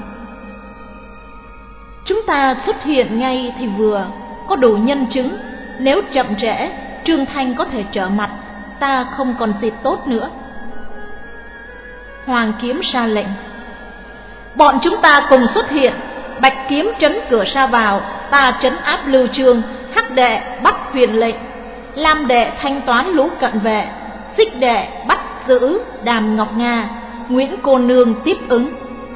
chúng ta xuất hiện ngay thì vừa, có đủ nhân chứng. Nếu chậm trễ, Trương Thanh có thể trở mặt, ta không còn dịp tốt nữa. Hoàng Kiếm ra lệnh: bọn chúng ta cùng xuất hiện. Bạch Kiếm trấn cửa ra vào, ta trấn áp Lưu Chương. Hắc đệ bắt huyền lệnh, Lam đệ thanh toán lũ cận vệ, Xích đệ bắt giữ Đàm Ngọc Nga, Nguyễn cô nương tiếp ứng.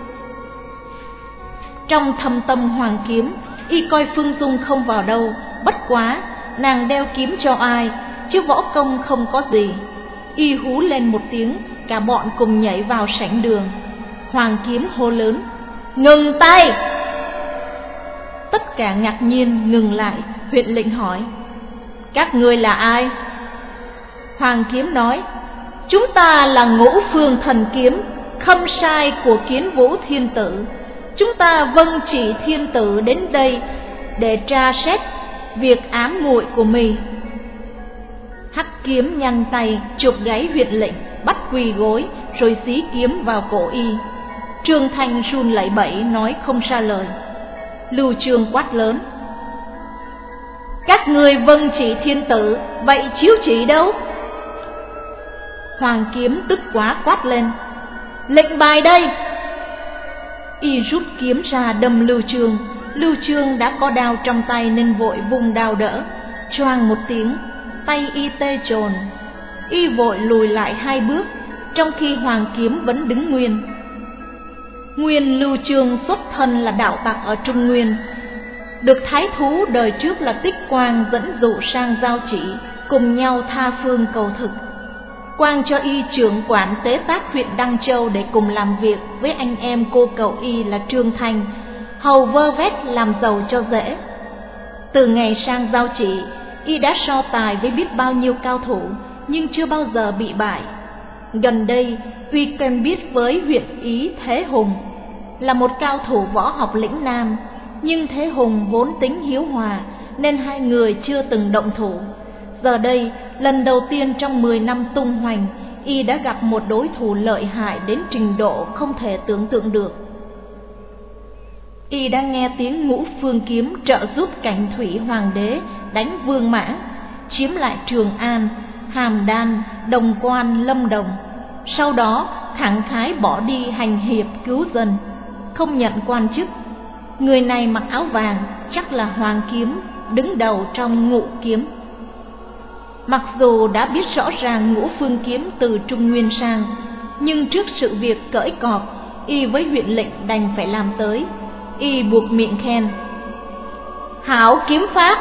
Trong thâm tâm Hoàng Kiếm, y coi Phương Dung không vào đâu. Bất quá nàng đeo kiếm cho ai, chứ võ công không có gì. Y hú lên một tiếng, cả bọn cùng nhảy vào sảnh đường. Hoàng Kiếm hô lớn: ngừng tay! Tất cả ngạc nhiên ngừng lại. Huyện lệnh hỏi: các ngươi là ai? Hoàng Kiếm nói: chúng ta là Ngũ Phương Thần Kiếm, khâm sai của Kiến Vũ Thiên Tử. Chúng ta vâng chỉ thiên tử đến đây để tra xét việc ám muội của mi. Hắc kiếm nhanh tay chụp gáy huyện lệnh, bắt quỳ gối rồi dí kiếm vào cổ y. Trương Thanh run lẩy bẩy nói không ra lời. Lưu Chương quát lớn: các người vâng chỉ thiên tử, vậy chiếu chỉ đâu? Hoàng Kiếm tức quá quát lên: lệnh bài đây! Y rút kiếm ra đâm Lưu Chương. Lưu Chương đã có đao trong tay nên vội vùng đao đỡ. Choang một tiếng, tay y tê chồn. Y vội lùi lại hai bước, trong khi Hoàng Kiếm vẫn đứng nguyên. Nguyên Lưu Chương xuất thân là đạo tặc ở Trung Nguyên, được thái thú đời trước là Tích Quang dẫn dụ sang Giao Chỉ, cùng nhau tha phương cầu thực. Quang cho y trưởng quản tế tác huyện Đăng Châu để cùng làm việc với anh em cô cậu y là Trương Thanh, hầu vơ vét làm giàu cho dễ. Từ ngày sang Giao Chỉ, y đã so tài với biết bao nhiêu cao thủ, nhưng chưa bao giờ bị bại. Gần đây, y quen biết với huyện ý Thế Hùng, là một cao thủ võ học lĩnh nam, nhưng Thế Hùng vốn tính hiếu hòa nên hai người chưa từng động thủ. Giờ đây, lần đầu tiên trong mười năm tung hoành, y đã gặp một đối thủ lợi hại đến trình độ không thể tưởng tượng được. Y đã nghe tiếng Ngũ Phương Kiếm trợ giúp Cảnh Thủy Hoàng đế đánh Vương Mãng, chiếm lại Trường An, Hàm Đan, Đồng Quan, Lâm Đồng. Sau đó khẳng khái bỏ đi hành hiệp cứu dân, không nhận quan chức. Người này mặc áo vàng, chắc là Hoàng Kiếm, đứng đầu trong Ngũ Kiếm. Mặc dù đã biết rõ ràng Ngũ Phương Kiếm từ Trung Nguyên sang, nhưng trước sự việc cởi cọp, y với huyện lệnh đành phải làm tới. Y buộc miệng khen: hảo kiếm pháp.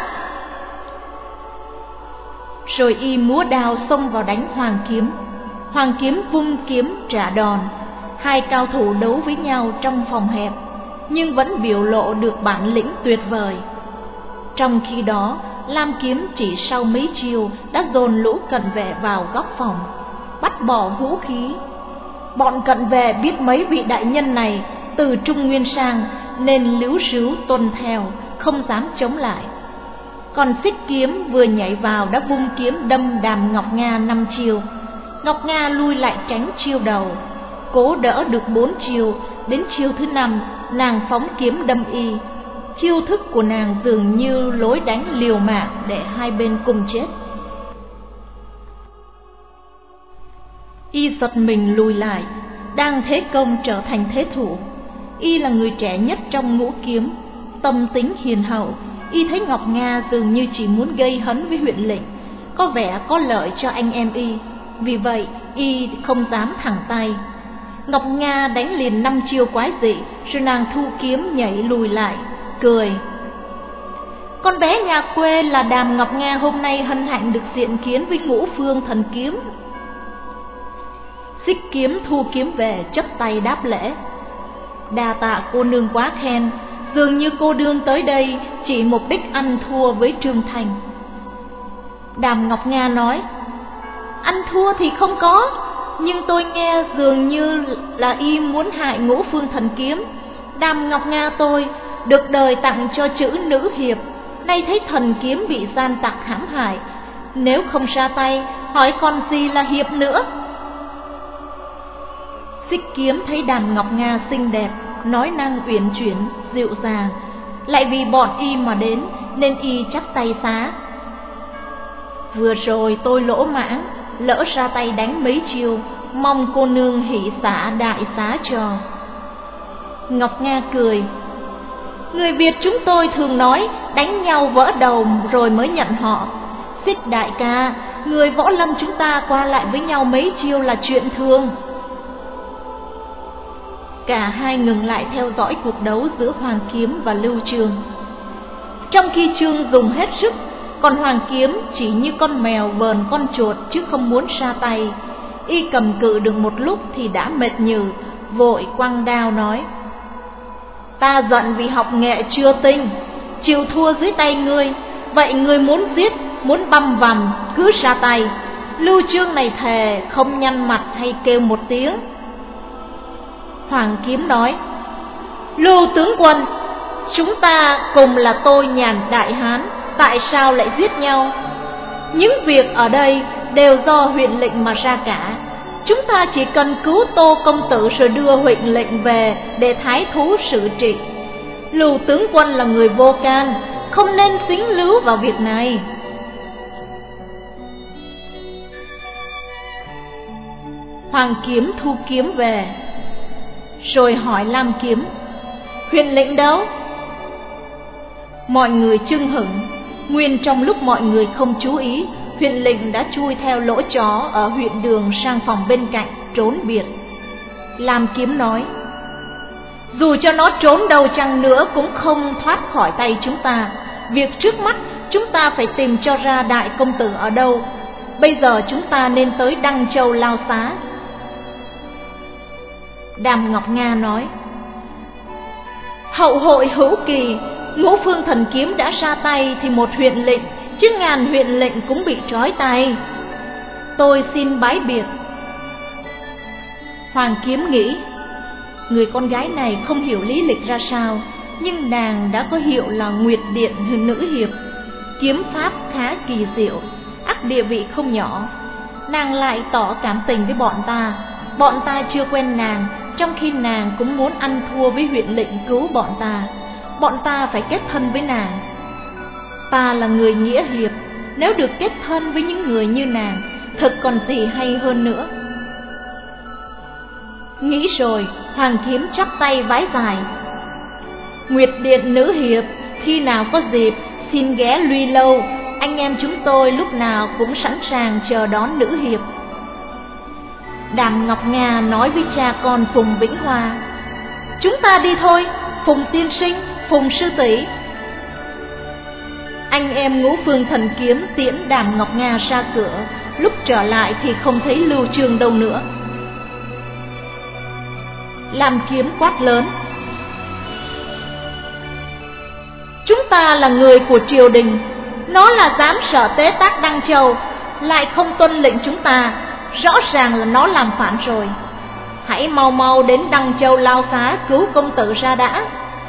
Rồi y múa đao xông vào đánh Hoàng Kiếm. Hoàng Kiếm vung kiếm trả đòn. Hai cao thủ đấu với nhau trong phòng hẹp, nhưng vẫn biểu lộ được bản lĩnh tuyệt vời. Trong khi đó, Lam Kiếm chỉ sau mấy chiêu đã dồn lũ cận vệ vào góc phòng, bắt bỏ vũ khí. Bọn cận vệ biết mấy vị đại nhân này từ Trung Nguyên sang nên líu ríu tuân theo, không dám chống lại. Còn Xích Kiếm vừa nhảy vào đã vung kiếm đâm Đàm Ngọc Nga năm chiêu. Ngọc Nga lui lại tránh chiêu đầu, cố đỡ được bốn chiêu. Đến chiêu thứ năm, nàng phóng kiếm đâm y. Chiêu thức của nàng dường như lối đánh liều mạng để hai bên cùng chết. Y giật mình lùi lại, đang thế công trở thành thế thủ. Y là người trẻ nhất trong Ngũ Kiếm, tâm tính hiền hậu. Y thấy Ngọc Nga dường như chỉ muốn gây hấn với huyện lệnh, có vẻ có lợi cho anh em y. Vì vậy y không dám thẳng tay. Ngọc Nga đánh liền năm chiêu quái dị, rồi nàng thu kiếm nhảy lùi lại, cười: con bé nhà quê là Đàm Ngọc Nga hôm nay hân hạnh được diện kiến với Ngũ Phương Thần Kiếm. Xích Kiếm thu kiếm về, chắp tay đáp lễ: đa tạ cô nương quá khen, dường như cô nương tới đây chỉ mục đích ăn thua với Trương Thành. Đàm Ngọc Nga nói: ăn thua thì không có, nhưng tôi nghe dường như là y muốn hại Ngũ Phương Thần Kiếm. Đàm Ngọc Nga tôi được đời tặng cho chữ nữ hiệp, nay thấy thần kiếm bị gian tặc hãm hại, nếu không ra tay hỏi còn gì là hiệp nữa. Xích Kiếm thấy Đàm Ngọc Nga xinh đẹp, nói năng uyển chuyển, dịu dàng, lại vì bọn y mà đến nên y chắp tay xá: vừa rồi tôi lỗ mãng, lỡ ra tay đánh mấy chiêu, mong cô nương hỷ xả đại xá cho. Ngọc Nga cười: người Việt chúng tôi thường nói đánh nhau vỡ đầu rồi mới nhận họ. Xích đại ca, người võ lâm chúng ta qua lại với nhau mấy chiêu là chuyện thường. Cả hai ngừng lại theo dõi cuộc đấu giữa Hoàng Kiếm và Lưu Chương. Trong khi Chương dùng hết sức, còn Hoàng Kiếm chỉ như con mèo vờn con chuột chứ không muốn ra tay. Y cầm cự được một lúc thì đã mệt nhừ, vội quăng đao nói: ta giận vì học nghệ chưa tinh, chịu thua dưới tay ngươi. Vậy ngươi muốn giết, muốn băm vằm, cứ ra tay. Lưu Chương này thề không nhăn mặt hay kêu một tiếng. Hoàng Kiếm nói: Lưu tướng quân, chúng ta cùng là tôi nhà Đại Hán, tại sao lại giết nhau? Những việc ở đây đều do huyện lệnh mà ra cả. Chúng ta chỉ cần cứu Tô công tử rồi đưa huyện lệnh về để thái thú xử trị. Lưu tướng quân là người vô can, không nên dính líu vào việc này. Hoàng Kiếm thu kiếm về, rồi hỏi Lam Kiếm: huyện lệnh đâu? Mọi người chưng hửng. Nguyên trong lúc mọi người không chú ý, huyện lệnh đã chui theo lỗ chó ở huyện đường sang phòng bên cạnh trốn biệt. Lam Kiếm nói: dù cho nó trốn đâu chăng nữa cũng không thoát khỏi tay chúng ta. Việc trước mắt chúng ta phải tìm cho ra đại công tử ở đâu. Bây giờ chúng ta nên tới Đăng Châu Lao Xá. Đàm Ngọc Nga nói: hậu hội hữu kỳ, Ngũ Phương Thần Kiếm đã ra tay thì một huyện lệnh, chứ ngàn huyện lệnh cũng bị trói tay. Tôi xin bái biệt. Hoàng Kiếm nghĩ, người con gái này không hiểu lý lịch ra sao, nhưng nàng đã có hiệu là Nguyệt Điện nữ hiệp, kiếm pháp khá kỳ diệu, ắt địa vị không nhỏ. Nàng lại tỏ cảm tình với bọn ta. Bọn ta chưa quen nàng, trong khi nàng cũng muốn ăn thua với huyện lệnh cứu bọn ta. Bọn ta phải kết thân với nàng. Ta là người nghĩa hiệp, nếu được kết thân với những người như nàng, thật còn gì hay hơn nữa. Nghĩ rồi, Hoàng Kiếm chắp tay vái dài: Nguyệt Điện nữ hiệp, khi nào có dịp xin ghé Luy Lâu, anh em chúng tôi lúc nào cũng sẵn sàng chờ đón nữ hiệp. Đàm Ngọc Nga nói với cha con Phùng Vĩnh Hoa: chúng ta đi thôi, Phùng tiên sinh, Phùng sư tỷ. Anh em Ngũ Phương Thần Kiếm tiễn Đàm Ngọc Nga ra cửa. Lúc trở lại thì không thấy Lưu Chương đâu nữa. Lam Kiếm quát lớn: chúng ta là người của triều đình, nó là dám sở tế tác Đăng Châu, lại không tuân lệnh chúng ta, rõ ràng là nó làm phản rồi. Hãy mau mau đến Đăng Châu Lao Xá cứu công tử ra đã.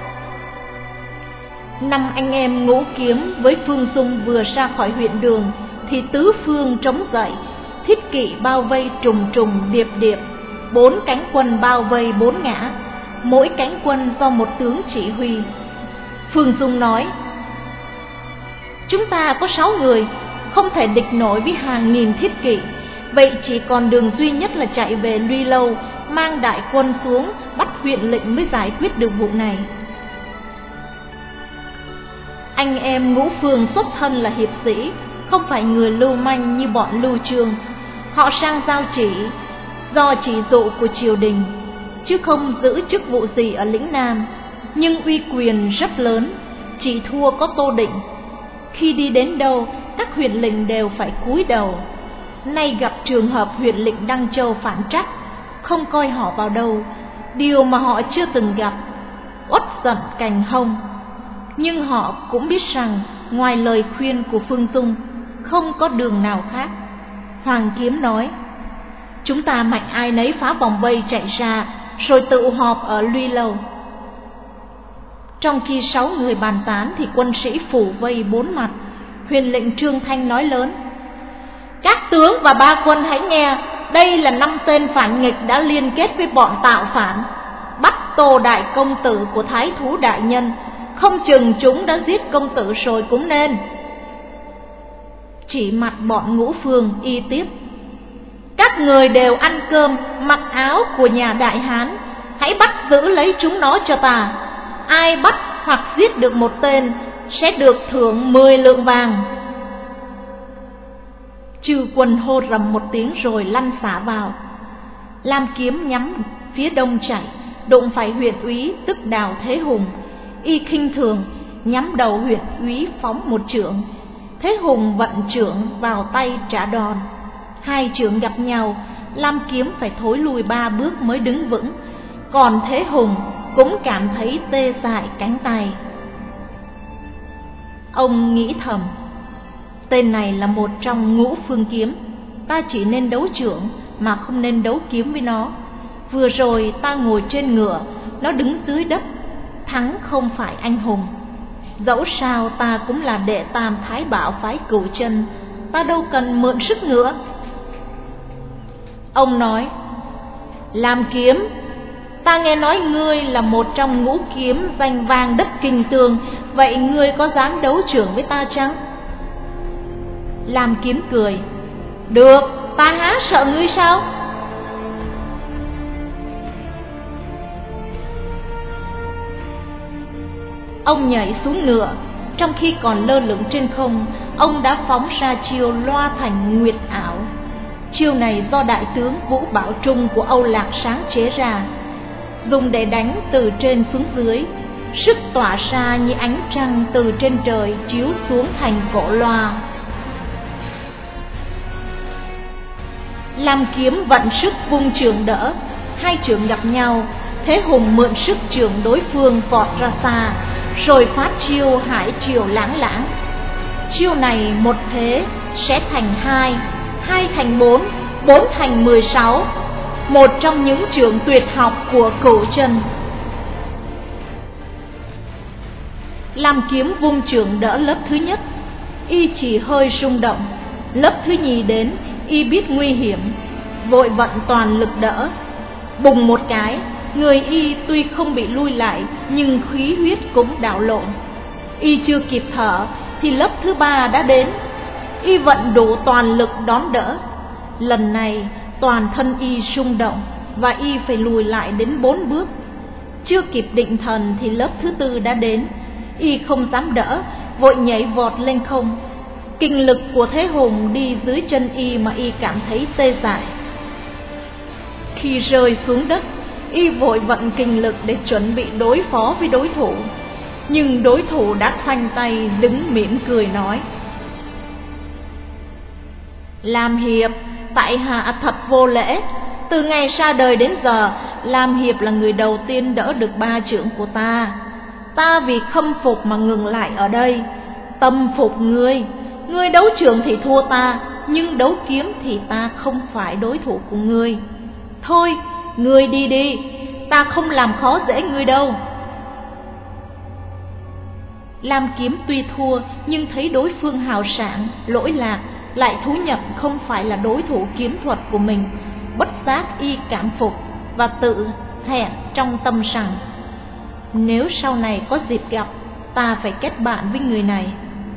Năm anh em Ngũ Kiếm với Phương Dung vừa ra khỏi huyện đường thì tứ phương trống dậy, thiết kỵ bao vây trùng trùng điệp điệp, bốn cánh quân bao vây bốn ngã, mỗi cánh quân do một tướng chỉ huy. Phương Dung nói: chúng ta có sáu người, không thể địch nổi với hàng nghìn thiết kỵ, vậy chỉ còn đường duy nhất là chạy về Luy Lâu, mang đại quân xuống bắt huyện lệnh mới giải quyết được vụ này. Anh em Ngũ Phương xuất thân là hiệp sĩ, không phải người lưu manh như bọn Lưu Chương. Họ sang giao chỉ do chỉ dụ của triều đình, chứ không giữ chức vụ gì ở lĩnh Nam, nhưng uy quyền rất lớn, chỉ thua có Tô Định. Khi đi đến đâu, các huyện lệnh đều phải cúi đầu. Nay gặp trường hợp huyện lệnh Đăng Châu phản trắc, không coi họ vào đâu, điều mà họ chưa từng gặp, uất giận cành hông. Nhưng họ cũng biết rằng ngoài lời khuyên của Phương Dung, không có đường nào khác. Hoàng Kiếm nói: chúng ta mạnh ai nấy phá vòng vây chạy ra, rồi tự họp ở Luy Lâu. Trong khi sáu người bàn tán thì quân sĩ phủ vây bốn mặt. Huyền lệnh Trương Thanh nói lớn: các tướng và ba quân hãy nghe, đây là năm tên phản nghịch đã liên kết với bọn tạo phản, bắt Tô đại công tử của Thái thú đại nhân, không chừng chúng đã giết công tử rồi cũng nên. Chỉ mặt bọn Ngũ Phương y tiếp: các người đều ăn cơm, mặc áo của nhà Đại Hán, hãy bắt giữ lấy chúng nó cho ta. Ai bắt hoặc giết được một tên sẽ được thưởng mười lượng vàng. Chư quân hô rầm một tiếng rồi lăn xả vào. Lam Kiếm nhắm phía đông chạy, đụng phải huyện úy tức Đào Thế Hùng. Y khinh thường nhắm đầu huyện úy phóng một chưởng. Thế Hùng vận chưởng vào tay trả đòn. Hai chưởng gặp nhau, Lam Kiếm phải thối lùi ba bước mới đứng vững, còn Thế Hùng cũng cảm thấy tê dại cánh tay. Ông nghĩ thầm: tên này là một trong Ngũ Phương Kiếm, ta chỉ nên đấu chưởng mà không nên đấu kiếm với nó. Vừa rồi ta ngồi trên ngựa, nó đứng dưới đất, thắng không phải anh hùng. Dẫu sao ta cũng là đệ tam thái bảo phái Cửu Chân, ta đâu cần mượn sức nữa. Ông nói: Lam Kiếm, ta nghe nói ngươi là một trong ngũ kiếm danh vang đất Kinh Tương, vậy ngươi có dám đấu trưởng với ta chăng? Lam Kiếm cười: Được, ta há sợ ngươi sao? Ông nhảy xuống ngựa, trong khi còn lơ lửng trên không, ông đã phóng ra chiêu Loa Thành Nguyệt Ảo. Chiêu này do đại tướng Vũ Bảo Trung của Âu Lạc sáng chế ra, dùng để đánh từ trên xuống dưới, sức tỏa ra như ánh trăng từ trên trời chiếu xuống thành cổ loa. Lam Kiếm vận sức vung trường đỡ, hai trường gặp nhau, Thế Hùng mượn sức trường đối phương vọt ra xa, rồi phát chiêu Hải Triều Lãng Lãng. Chiêu này một thế sẽ thành hai, hai thành bốn, bốn thành mười sáu, một trong những trường tuyệt học của Cửu Chân. Lam Kiếm vung trường đỡ lớp thứ nhất, y chỉ hơi rung động. Lớp thứ nhì đến, y biết nguy hiểm, vội vận toàn lực đỡ. Bùng một cái, người y tuy không bị lui lại, nhưng khí huyết cũng đảo lộn. Y chưa kịp thở thì lớp thứ ba đã đến. Y vận đủ toàn lực đón đỡ. Lần này toàn thân y rung động, và y phải lùi lại đến bốn bước. Chưa kịp định thần thì lớp thứ tư đã đến. Y không dám đỡ, vội nhảy vọt lên không. Kinh lực của Thế Hùng đi dưới chân y mà y cảm thấy tê dại. Khi rơi xuống đất, y vội vận kinh lực để chuẩn bị đối phó với đối thủ. Nhưng đối thủ đã khoanh tay đứng mỉm cười nói: Lam Hiệp, tại hạ thật vô lễ. Từ ngày ra đời đến giờ, Lam Hiệp là người đầu tiên đỡ được ba chưởng của ta. Ta vì khâm phục mà ngừng lại ở đây. Tâm phục ngươi, ngươi đấu chưởng thì thua ta, nhưng đấu kiếm thì ta không phải đối thủ của ngươi. Thôi, ngươi đi đi, ta không làm khó dễ ngươi đâu. Lam Kiếm tuy thua, nhưng thấy đối phương hào sảng, lỗi lạc, lại thú nhận không phải là đối thủ kiếm thuật của mình. Bất giác y cảm phục và tự hẹn trong tâm rằng: nếu sau này có dịp gặp, ta phải kết bạn với người này.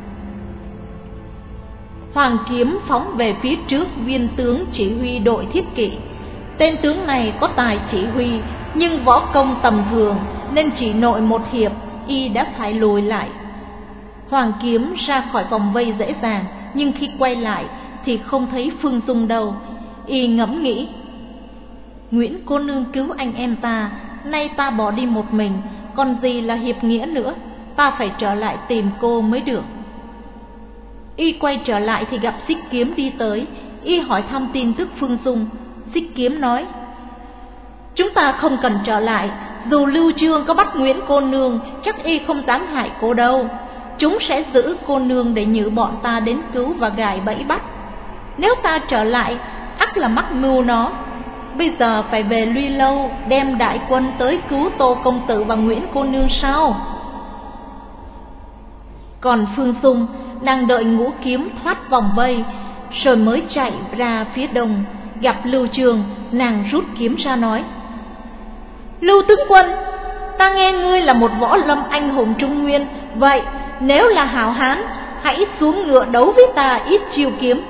Hoàng Kiếm phóng về phía trước viên tướng chỉ huy đội thiết kỵ. Tên tướng này có tài chỉ huy, nhưng võ công tầm thường, nên chỉ nội một hiệp y đã phải lùi lại. Hoàng Kiếm ra khỏi vòng vây dễ dàng, nhưng khi quay lại thì không thấy Phương Dung đâu. Y ngẫm nghĩ: Nguyễn cô nương cứu anh em ta, nay ta bỏ đi một mình, còn gì là hiệp nghĩa nữa. Ta phải trở lại tìm cô mới được. Y quay trở lại thì gặp Xích Kiếm đi tới. Y hỏi thăm tin tức Phương Dung. Xích Kiếm nói: chúng ta không cần trở lại. Dù Lưu Chương có bắt Nguyễn cô nương, chắc y không dám hại cô đâu. Chúng sẽ giữ cô nương để nhử bọn ta đến cứu và gài bẫy bắt. Nếu ta trở lại, ắt là mắc mưu nó. Bây giờ phải về Luy Lâu, đem đại quân tới cứu Tô công tử và Nguyễn cô nương sao? Còn Phương Dung, nàng đợi Ngũ Kiếm thoát vòng vây, rồi mới chạy ra phía đông. Gặp Lưu Chương, nàng rút kiếm ra nói: Lưu tướng quân, ta nghe ngươi là một võ lâm anh hùng Trung Nguyên. Vậy nếu là hảo hán, hãy xuống ngựa đấu với ta ít chiêu kiếm.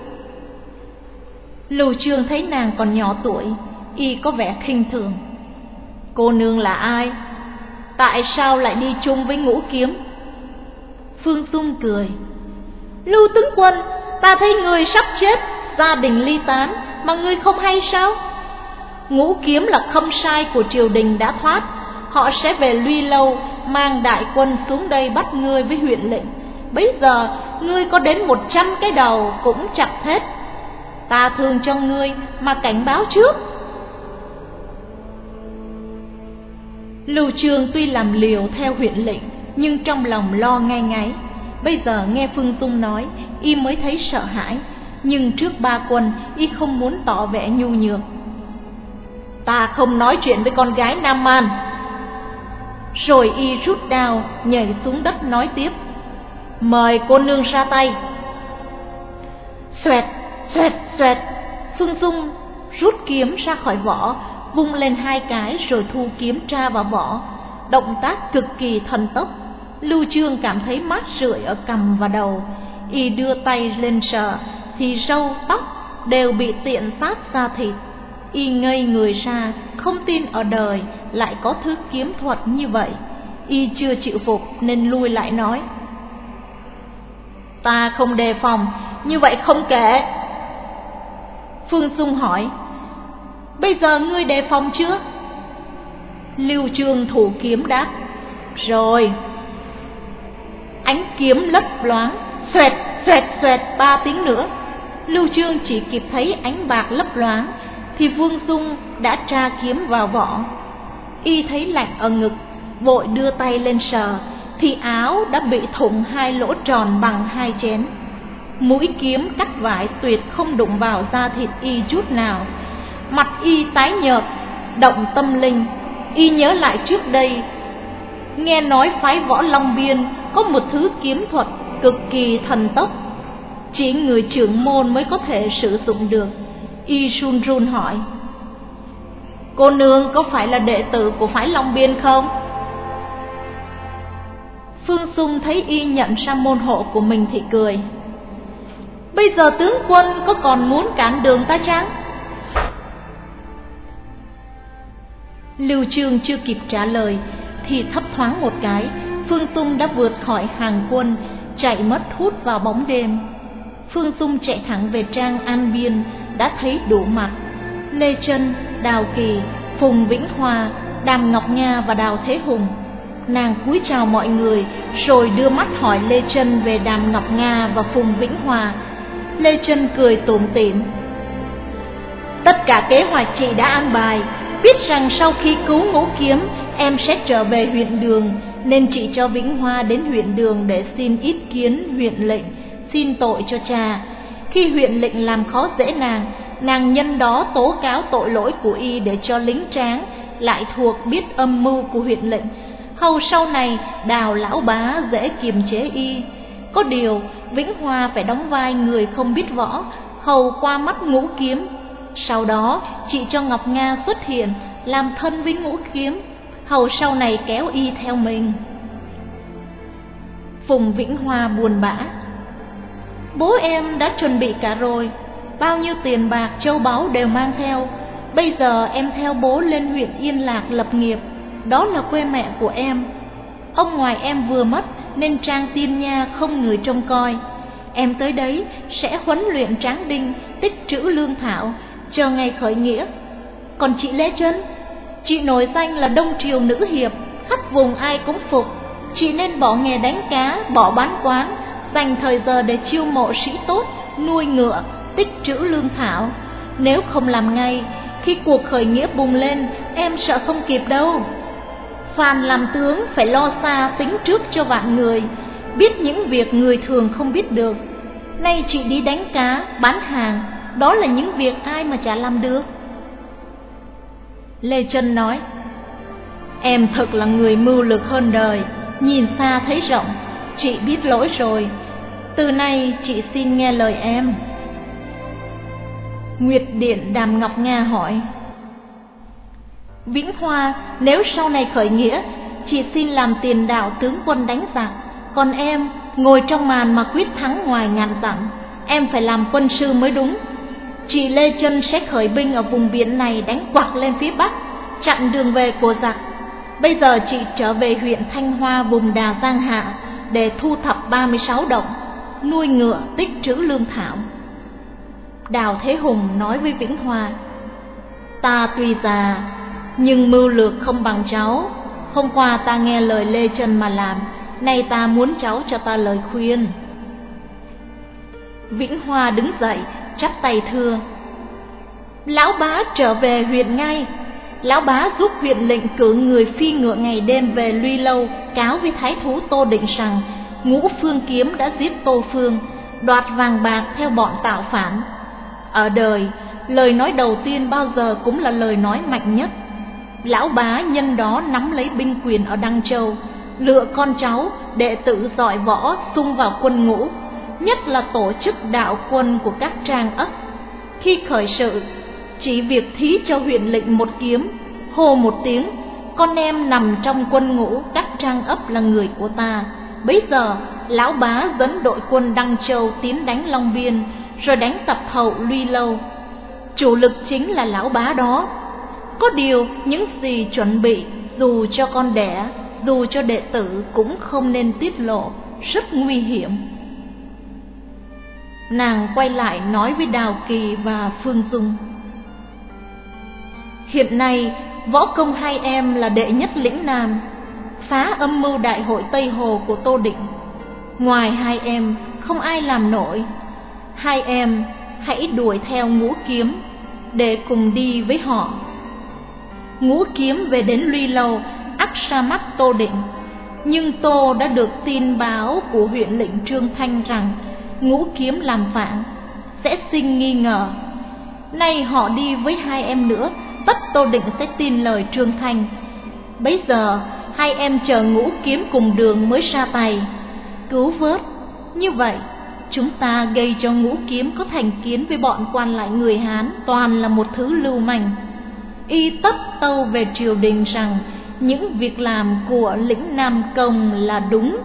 Lưu Chương thấy nàng còn nhỏ tuổi, y có vẻ khinh thường. Cô nương là ai? Tại sao lại đi chung với Ngũ Kiếm? Phương Dung cười: Lưu tướng quân, ta thấy ngươi sắp chết, gia đình ly tán, mà ngươi không hay sao? Ngũ Kiếm là khâm sai của triều đình đã thoát. Họ sẽ về Luy Lâu, mang đại quân xuống đây bắt ngươi với huyện lệnh. Bây giờ ngươi có đến một trăm cái đầu cũng chặt hết. Ta thương cho ngươi mà cảnh báo trước. Lưu Chương tuy làm liều theo huyện lệnh, nhưng trong lòng lo ngay ngáy. Bây giờ nghe Phương Dung nói, y mới thấy sợ hãi. Nhưng trước ba quân, y không muốn tỏ vẻ nhu nhược. Ta không nói chuyện với con gái Nam Man. Rồi y rút đao, nhảy xuống đất nói tiếp: "Mời cô nương ra tay." Xoẹt, xoẹt, xoẹt, Phương Dung rút kiếm ra khỏi vỏ, vung lên hai cái rồi thu kiếm tra vào vỏ, động tác cực kỳ thần tốc. Lưu Chương cảm thấy mát rượi ở cằm và đầu. Y đưa tay lên sờ thì râu tóc đều bị tiện sát da thịt. Y ngây người ra, không tin ở đời lại có thứ kiếm thuật như vậy. Y chưa chịu phục nên lui lại nói: "Ta không đề phòng, như vậy không kể." Phương Dung hỏi: "Bây giờ ngươi đề phòng chưa?" Lưu Chương thủ kiếm đáp: "Rồi." Ánh kiếm lấp loáng, xoẹt, xoẹt, xoẹt ba tiếng nữa. Lưu Chương chỉ kịp thấy ánh bạc lấp loáng thì Phương Dung đã tra kiếm vào vỏ. Y thấy lạnh ở ngực, vội đưa tay lên sờ thì áo đã bị thủng hai lỗ tròn bằng hai chén. Mũi kiếm cắt vải tuyệt không đụng vào da thịt y chút nào. Mặt y tái nhợt, động tâm linh. Y nhớ lại trước đây nghe nói phái võ Long Biên có một thứ kiếm thuật cực kỳ thần tốc, chỉ người trưởng môn mới có thể sử dụng được. Y run run hỏi: "Cô nương có phải là đệ tử của phái Long Biên không?" Phương Dung thấy y nhận ra môn hộ của mình thì cười: "Bây giờ tướng quân có còn muốn cản đường ta chăng?" Lưu Chương chưa kịp trả lời thì thấp thoáng một cái, Phương Dung đã vượt khỏi hàng quân, chạy mất hút vào bóng đêm. Phương Dung chạy thẳng về trang An Biên, đã thấy đủ mặt: Lê Chân, Đào Kỳ, Phùng Vĩnh Hòa, Đàm Ngọc Nga và Đào Thế Hùng. Nàng cúi chào mọi người rồi đưa mắt hỏi Lê Chân về Đàm Ngọc Nga và Phùng Vĩnh Hòa. Lê Chân cười tủm tỉm: "Tất cả kế hoạch chị đã an bài, biết rằng sau khi cứu Ngũ Kiếm em sẽ trở về huyện Đường, nên chị cho Vĩnh Hoa đến huyện Đường để xin ý kiến huyện lệnh, xin tội cho cha. Khi huyện lệnh làm khó dễ nàng, nàng nhân đó tố cáo tội lỗi của y để cho lính tráng lại thuộc biết âm mưu của huyện lệnh. Hầu sau này Đào lão bá dễ kiềm chế y. Có điều Vĩnh Hoa phải đóng vai người không biết võ, hầu qua mắt Ngũ Kiếm. Sau đó chị cho Ngọc Nga xuất hiện làm thân với Ngũ Kiếm, hầu sau này kéo y theo mình." Phùng Vĩnh Hoa buồn bã: "Bố em đã chuẩn bị cả rồi, bao nhiêu tiền bạc châu báu đều mang theo. Bây giờ em theo bố lên huyện Yên Lạc lập nghiệp, đó là quê mẹ của em. Ông ngoại em vừa mất nên trang Tiên Nha không người trông coi. Em tới đấy sẽ huấn luyện Tráng Đinh, tích trữ lương thảo, chờ ngày khởi nghĩa. Còn chị Lê Chân, chị nổi danh là Đông Triều nữ hiệp, khắp vùng ai cũng phục. Chị nên bỏ nghề đánh cá, bỏ bán quán, dành thời giờ để chiêu mộ sĩ tốt, nuôi ngựa, tích trữ lương thảo. Nếu không làm ngay, khi cuộc khởi nghĩa bùng lên, em sợ không kịp đâu. Phàn làm tướng phải lo xa tính trước cho vạn người, biết những việc người thường không biết được. Nay chị đi đánh cá, bán hàng, đó là những việc ai mà chả làm được." Lê Chân nói: "Em thật là người mưu lược hơn đời, nhìn xa thấy rộng. Chị biết lỗi rồi, từ nay chị xin nghe lời em." Nguyệt Điện Đàm Ngọc Nga hỏi: "Vĩnh Hoa, nếu sau này khởi nghĩa, chị xin làm tiền đạo tướng quân đánh giặc, còn em ngồi trong màn mà quyết thắng ngoài ngàn dặm. Em phải làm quân sư mới đúng. Chị Lê Chân sẽ khởi binh ở vùng biển này đánh quặc lên phía bắc, chặn đường về của giặc. Bây giờ chị trở về huyện Thanh Hoa vùng Đà Giang Hạ để thu thập ba mươi sáu động, nuôi ngựa, tích trữ lương thảo." Đào Thế Hùng nói với Vĩnh Hoa: "Ta tuy già nhưng mưu lược không bằng cháu. Hôm qua ta nghe lời Lê Chân mà làm, nay ta muốn cháu cho ta lời khuyên." Vĩnh Hoa đứng dậy chắp tay thưa: "Lão bá trở về huyện ngay. Lão bá giúp huyện lệnh cử người phi ngựa ngày đêm về Luy Lâu cáo với thái thú Tô Định rằng Ngũ Phương Kiếm đã giết Tô Phương, đoạt vàng bạc theo bọn tạo phản. Ở đời, lời nói đầu tiên bao giờ cũng là lời nói mạnh nhất. lão bá nhân đó nắm lấy binh quyền ở Đăng Châu, lựa con cháu đệ tử giỏi võ xung vào quân ngũ, nhất là tổ chức đạo quân của các trang ấp. Khi khởi sự, chỉ việc thí cho huyện lệnh một kiếm, hô một tiếng, con em nằm trong quân ngũ các trang ấp là người của ta. Bấy giờ lão bá dẫn đội quân Đăng Châu tiến đánh Long Biên, rồi đánh tập hậu Luy Lâu. Chủ lực chính là lão bá đó. Có điều những gì chuẩn bị, dù cho con đẻ, dù cho đệ tử, cũng không nên tiết lộ, rất nguy hiểm. Nàng quay lại nói với Đào Kỳ và Phương Dung: hiện nay võ công hai em là đệ nhất lĩnh Nam, phá âm mưu đại hội Tây Hồ của Tô Định. Ngoài hai em không ai làm nổi. Hai em hãy đuổi theo Ngũ Kiếm để cùng đi với họ. Ngũ Kiếm về đến Luy Lâu ắt ra mắt Tô Định, nhưng Tô đã được tin báo của huyện lệnh Trương Thanh rằng Ngũ Kiếm làm phản, sẽ sinh nghi ngờ. Nay họ đi với hai em nữa, tất Tô Định sẽ tin lời Trương Thanh. Bấy giờ hai em chờ Ngũ Kiếm cùng đường mới ra tay cứu vớt. Như vậy chúng ta gây cho Ngũ Kiếm có thành kiến với bọn quan lại người Hán, toàn là một thứ lưu manh. Y tất tâu về triều đình rằng những việc làm của lĩnh Nam Công là đúng.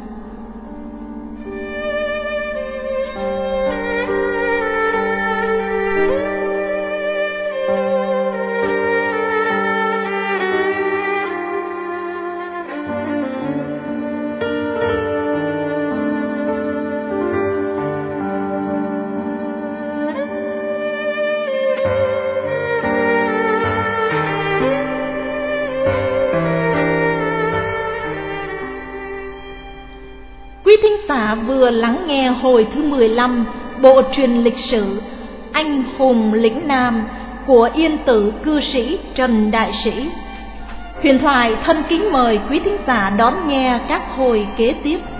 Quý thính giả vừa lắng nghe hồi thứ mười lăm bộ truyền lịch sử Anh hùng lĩnh Nam của Yên Tử cư sĩ Trần Đại Sĩ. Huyền Thoại thân kính mời quý thính giả đón nghe các hồi kế tiếp.